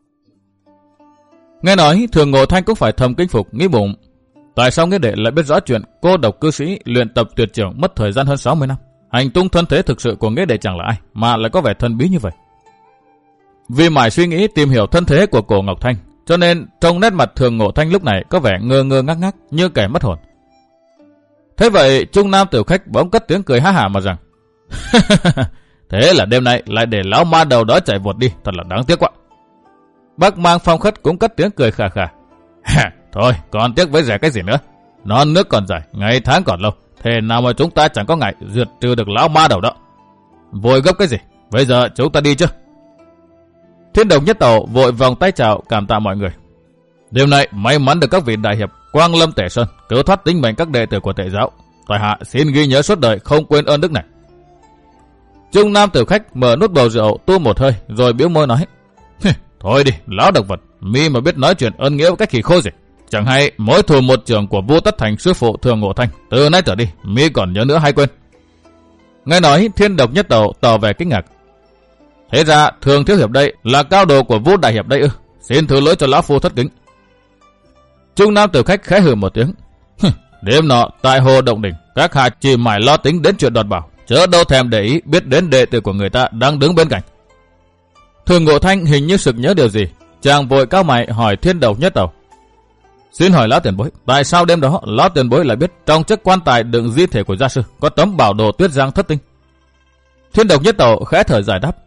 Nghe nói Thường Ngộ Thanh cũng phải thầm kinh phục, nghĩ bụng: Tại sao nghĩa đệ lại biết rõ chuyện cô độc cư sĩ luyện tập tuyệt trưởng mất thời gian hơn 60 năm? Hành tung thân thế thực sự của nghĩa đệ chẳng là ai mà lại có vẻ thân bí như vậy. Vì mãi suy nghĩ tìm hiểu thân thế của Cổ Ngọc Thanh, cho nên trong nét mặt Thường Ngộ Thanh lúc này có vẻ ngơ ngơ ngác ngác như kẻ mất hồn. Thế vậy Trung Nam tiểu khách bỗng cất tiếng cười ha hả mà rằng: Thế là đêm nay lại để lão ma đầu đó chạy vụt đi, thật là đáng tiếc quá. Bác Mang Phong Khất cũng cất tiếng cười khà khà. Thôi, còn tiếc với rẻ cái gì nữa. Non nước còn dài, ngày tháng còn lâu. Thế nào mà chúng ta chẳng có ngại diệt trừ được lão ma đầu đó. Vội gấp cái gì, bây giờ chúng ta đi chứ. Thiên Độc Nhất Tẩu vội vòng tay chào cảm tạ mọi người. Đêm nay may mắn được các vị đại hiệp Quang Lâm Tể Sơn cứu thoát tính mệnh các đệ tử của Tệ giáo. Tại hạ xin ghi nhớ suốt đời không quên ơn đức này. Trung Nam tử khách mở nút bầu rượu tu một hơi rồi bĩu môi nói. Thôi đi, lão độc vật, mi mà biết nói chuyện ơn nghĩa với cách khỉ khô gì. Chẳng hay mỗi thù một trưởng của vua Tất Thành sư phụ Thường Ngộ Thanh, từ nay trở đi mi còn nhớ nữa hay quên. Nghe nói Thiên Độc Nhất Tẩu tỏ vẻ kinh ngạc. Thế ra Thường thiếu hiệp đây là cao đồ của vua đại hiệp đây ư? Xin thứ lỗi cho lão phu thất kính. Trung Nam tử khách khẽ hừ một tiếng. Đêm nọ tại hồ Động Đỉnh, các hạ chỉ mải lo tính đến chuyện đoạt bảo, chớ đâu thèm để ý biết đến đệ tử của người ta đang đứng bên cạnh. Thường Ngộ Thanh hình như sực nhớ điều gì, chàng vội cao mày hỏi Thiên Độc Nhất Tẩu. Xin hỏi lão tiền bối, tại sao đêm đó lão tiền bối lại biết trong chiếc quan tài đựng di thể của gia sư có tấm bảo đồ Tuyết Giang thất tinh? Thiên Độc Nhất Tẩu khẽ thở dài đáp.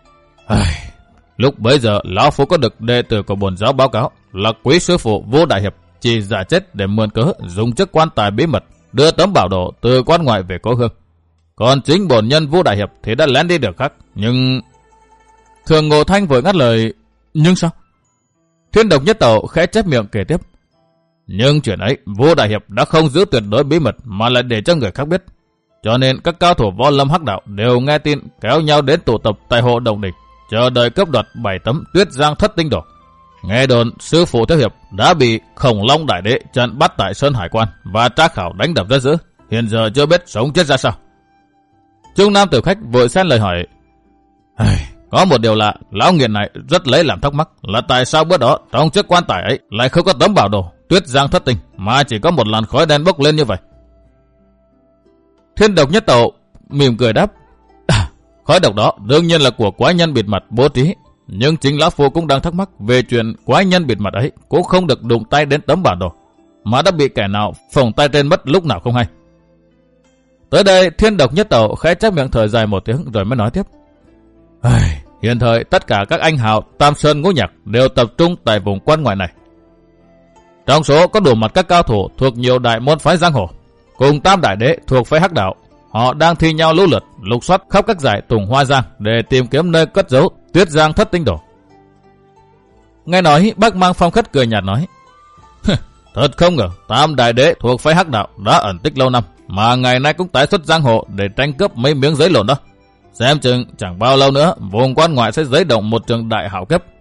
Lúc bấy giờ lão phu có được đệ tử của bổn giáo báo cáo là quý sư phụ Vô Đại Hiệp chỉ giả chết để mượn cớ dùng chiếc quan tài bí mật đưa tấm bảo đồ từ quan ngoại về cố hương. Còn chính bổn nhân Vô Đại Hiệp thì đã lén đi được khác. Nhưng Thường Ngộ Thanh vội ngắt lời. Nhưng sao? Thiên Độc Nhất Tẩu khẽ chép miệng kể tiếp. Nhưng chuyện ấy Vô Đại Hiệp đã không giữ tuyệt đối bí mật mà lại để cho người khác biết. Cho nên các cao thủ võ lâm hắc đạo đều nghe tin kéo nhau đến tụ tập tại hồ Đồng Đỉnh, chờ đợi cướp đoạt 7 tấm Tuyết Giang thất tinh đồ. Nghe đồn sư phụ thiếu hiệp đã bị Khổng Long Đại Đế trận bắt tại Sơn Hải Quan và trác khảo đánh đập rất dữ, hiện giờ chưa biết sống chết ra sao. Trung Nam tử khách vội xen lời hỏi. Có một điều lạ, lão nghiền này rất lấy làm thắc mắc là tại sao bữa đó trong chiếc quan tài ấy lại không có tấm bảo đồ Tuyết Giang thất tinh mà chỉ có một làn khói đen bốc lên như vậy. Thiên Độc Nhất Tẩu mỉm cười đáp. Khói độc đó đương nhiên là của quái nhân bịt mặt bố trí, nhưng chính lão phu cũng đang thắc mắc về chuyện quái nhân bịt mặt ấy cũng không được đụng tay đến tấm bản đồ, mà đã bị kẻ nào phồng tay trên mất lúc nào không hay. Tới đây Thiên Độc Nhất Tẩu khẽ chép miệng thở dài một tiếng rồi mới nói tiếp. Hiện thời tất cả các anh hào Tam Sơn Ngũ Nhạc đều tập trung tại vùng quan ngoại này. Trong số có đủ mặt các cao thủ thuộc nhiều đại môn phái giang hồ, cùng Tam Đại Đế thuộc phái hắc đạo. Họ đang thi nhau lũ lượt lục soát khắp các dải Tùng Hoa Giang để tìm kiếm nơi cất giấu Tuyết Giang thất tinh đồ. Nghe nói Bác Mang Phong Khất cười nhạt nói. Thật không ngờ Tam Đại Đế thuộc phái hắc đạo đã ẩn tích lâu năm mà ngày nay cũng tái xuất giang hồ để tranh cướp mấy miếng giấy lộn đó. Xem chừng chẳng bao lâu nữa vùng quan ngoại sẽ giấy động một trường đại hảo kiếp.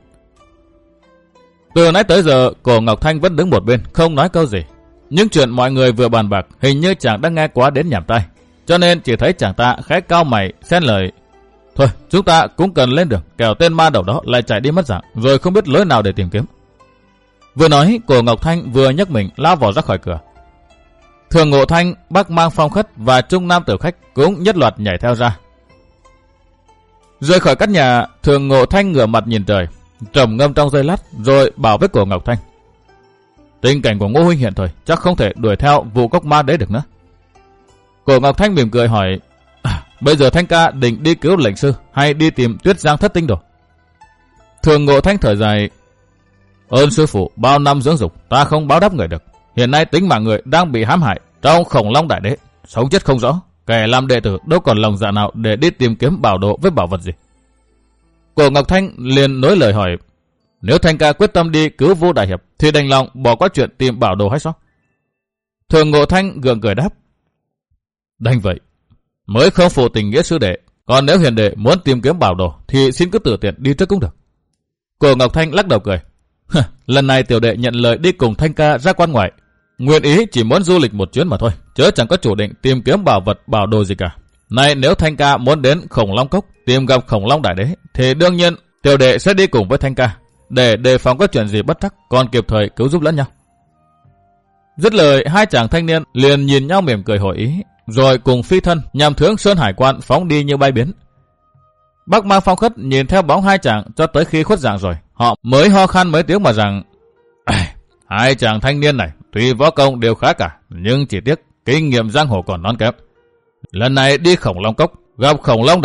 Từ nãy tới giờ Cổ Ngọc Thanh vẫn đứng một bên không nói câu gì. Những chuyện mọi người vừa bàn bạc hình như chàng đã nghe quá đến nhảm tai, cho nên chỉ thấy chàng ta khẽ cao mày xen lời. Thôi chúng ta cũng cần lên đường, kẻo tên ma đầu đó lại chạy đi mất dạng rồi không biết lối nào để tìm kiếm. Vừa nói Cổ Ngọc Thanh vừa nhấc mình lao vào ra khỏi cửa. Thường Ngộ Thanh, Bác Mang Phong Khất và Trung Nam tử khách cũng nhất loạt nhảy theo ra. Rời khỏi căn nhà, Thường Ngộ Thanh ngửa mặt nhìn trời, trầm ngâm trong giây lát rồi bảo với Cổ Ngọc Thanh. Tình cảnh của Ngô huynh hiện thời chắc không thể đuổi theo vụ cốc ma đấy được nữa. Cổ Ngọc Thanh mỉm cười hỏi. Bây giờ Thanh ca định đi cứu lệnh sư hay đi tìm Tuyết Giang thất tinh đồ? Thường Ngộ Thanh thở dài. Ơn sư phụ bao năm dưỡng dục ta không báo đáp người được. Hiện nay tính mạng người đang bị hãm hại trong Khổng Long Đại Đế, sống chết không rõ. Kẻ làm đệ tử đâu còn lòng dạ nào để đi tìm kiếm bảo đồ với bảo vật gì. Cổ Ngọc Thanh liền nối lời hỏi. Nếu Thanh ca quyết tâm đi cứu Vô Đại Hiệp thì đành lòng bỏ qua chuyện tìm bảo đồ hay sao? Thường Ngộ Thanh gượng cười đáp. Đành vậy, mới không phụ tình nghĩa sư đệ. Còn nếu hiền đệ muốn tìm kiếm bảo đồ thì xin cứ tự tiện đi trước cũng được. Cổ Ngọc Thanh lắc đầu cười. Lần này tiểu đệ nhận lời đi cùng Thanh ca ra quan ngoại. Nguyện ý chỉ muốn du lịch một chuyến mà thôi, chớ chẳng có chủ định tìm kiếm bảo vật bảo đồ gì cả. Này nếu Thanh ca muốn đến Khổng Long Cốc tìm gặp Khổng Long Đại Đế thì đương nhiên tiểu đệ sẽ đi cùng với Thanh ca, để đề phòng có chuyện gì bất trắc, còn kịp thời cứu giúp lẫn nhau. Dứt lời hai chàng thanh niên liền nhìn nhau mỉm cười hội ý, rồi cùng phi thân nhằm hướng Sơn Hải Quan phóng đi như bay biến. Bác Mang Phong Khất nhìn theo bóng hai chàng cho tới khi khuất dạng rồi, họ mới ho khan mấy tiếng mà rằng. Hai chàng thanh niên này tuy võ công đều khá cả, nhưng chỉ tiếc kinh nghiệm giang hồ còn non kém. Lần này đi Khổng Long Cốc gặp Khổng Long Đại Đế,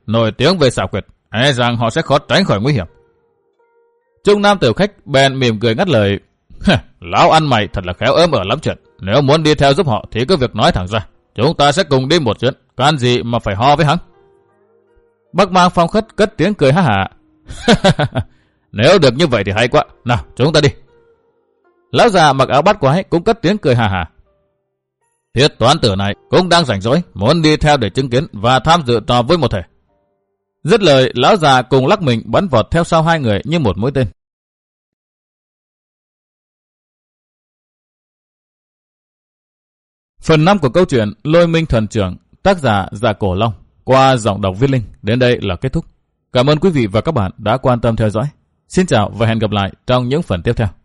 nổi tiếng về xảo quyệt, e rằng họ sẽ khó tránh khỏi nguy hiểm. Trung nam tiểu khách bèn mỉm cười ngắt lời. Lão ăn mày thật là khéo ớm ở lắm chuyện. Nếu muốn đi theo giúp họ thì cứ việc nói thẳng ra. Chúng ta sẽ cùng đi một chuyến, can gì mà phải ho với hắn. Bắc Mang Phong Khất cất tiếng cười ha hả. Nếu được như vậy thì hay quá. Nào, chúng ta đi. Lão già mặc áo bát quái cũng cất tiếng cười hà hà. Thiết toán tử này cũng đang rảnh rỗi, muốn đi theo để chứng kiến và tham dự trò vui một thể. Dứt lời, lão già cùng lắc mình bắn vọt theo sau hai người như một mũi tên. Phần 5 của câu chuyện Lôi Minh Thần Trưởng, tác giả Dạ Cổ Long, qua giọng đọc Viết Linh đến đây là kết thúc. Cảm ơn quý vị và các bạn đã quan tâm theo dõi. Xin chào và hẹn gặp lại trong những phần tiếp theo.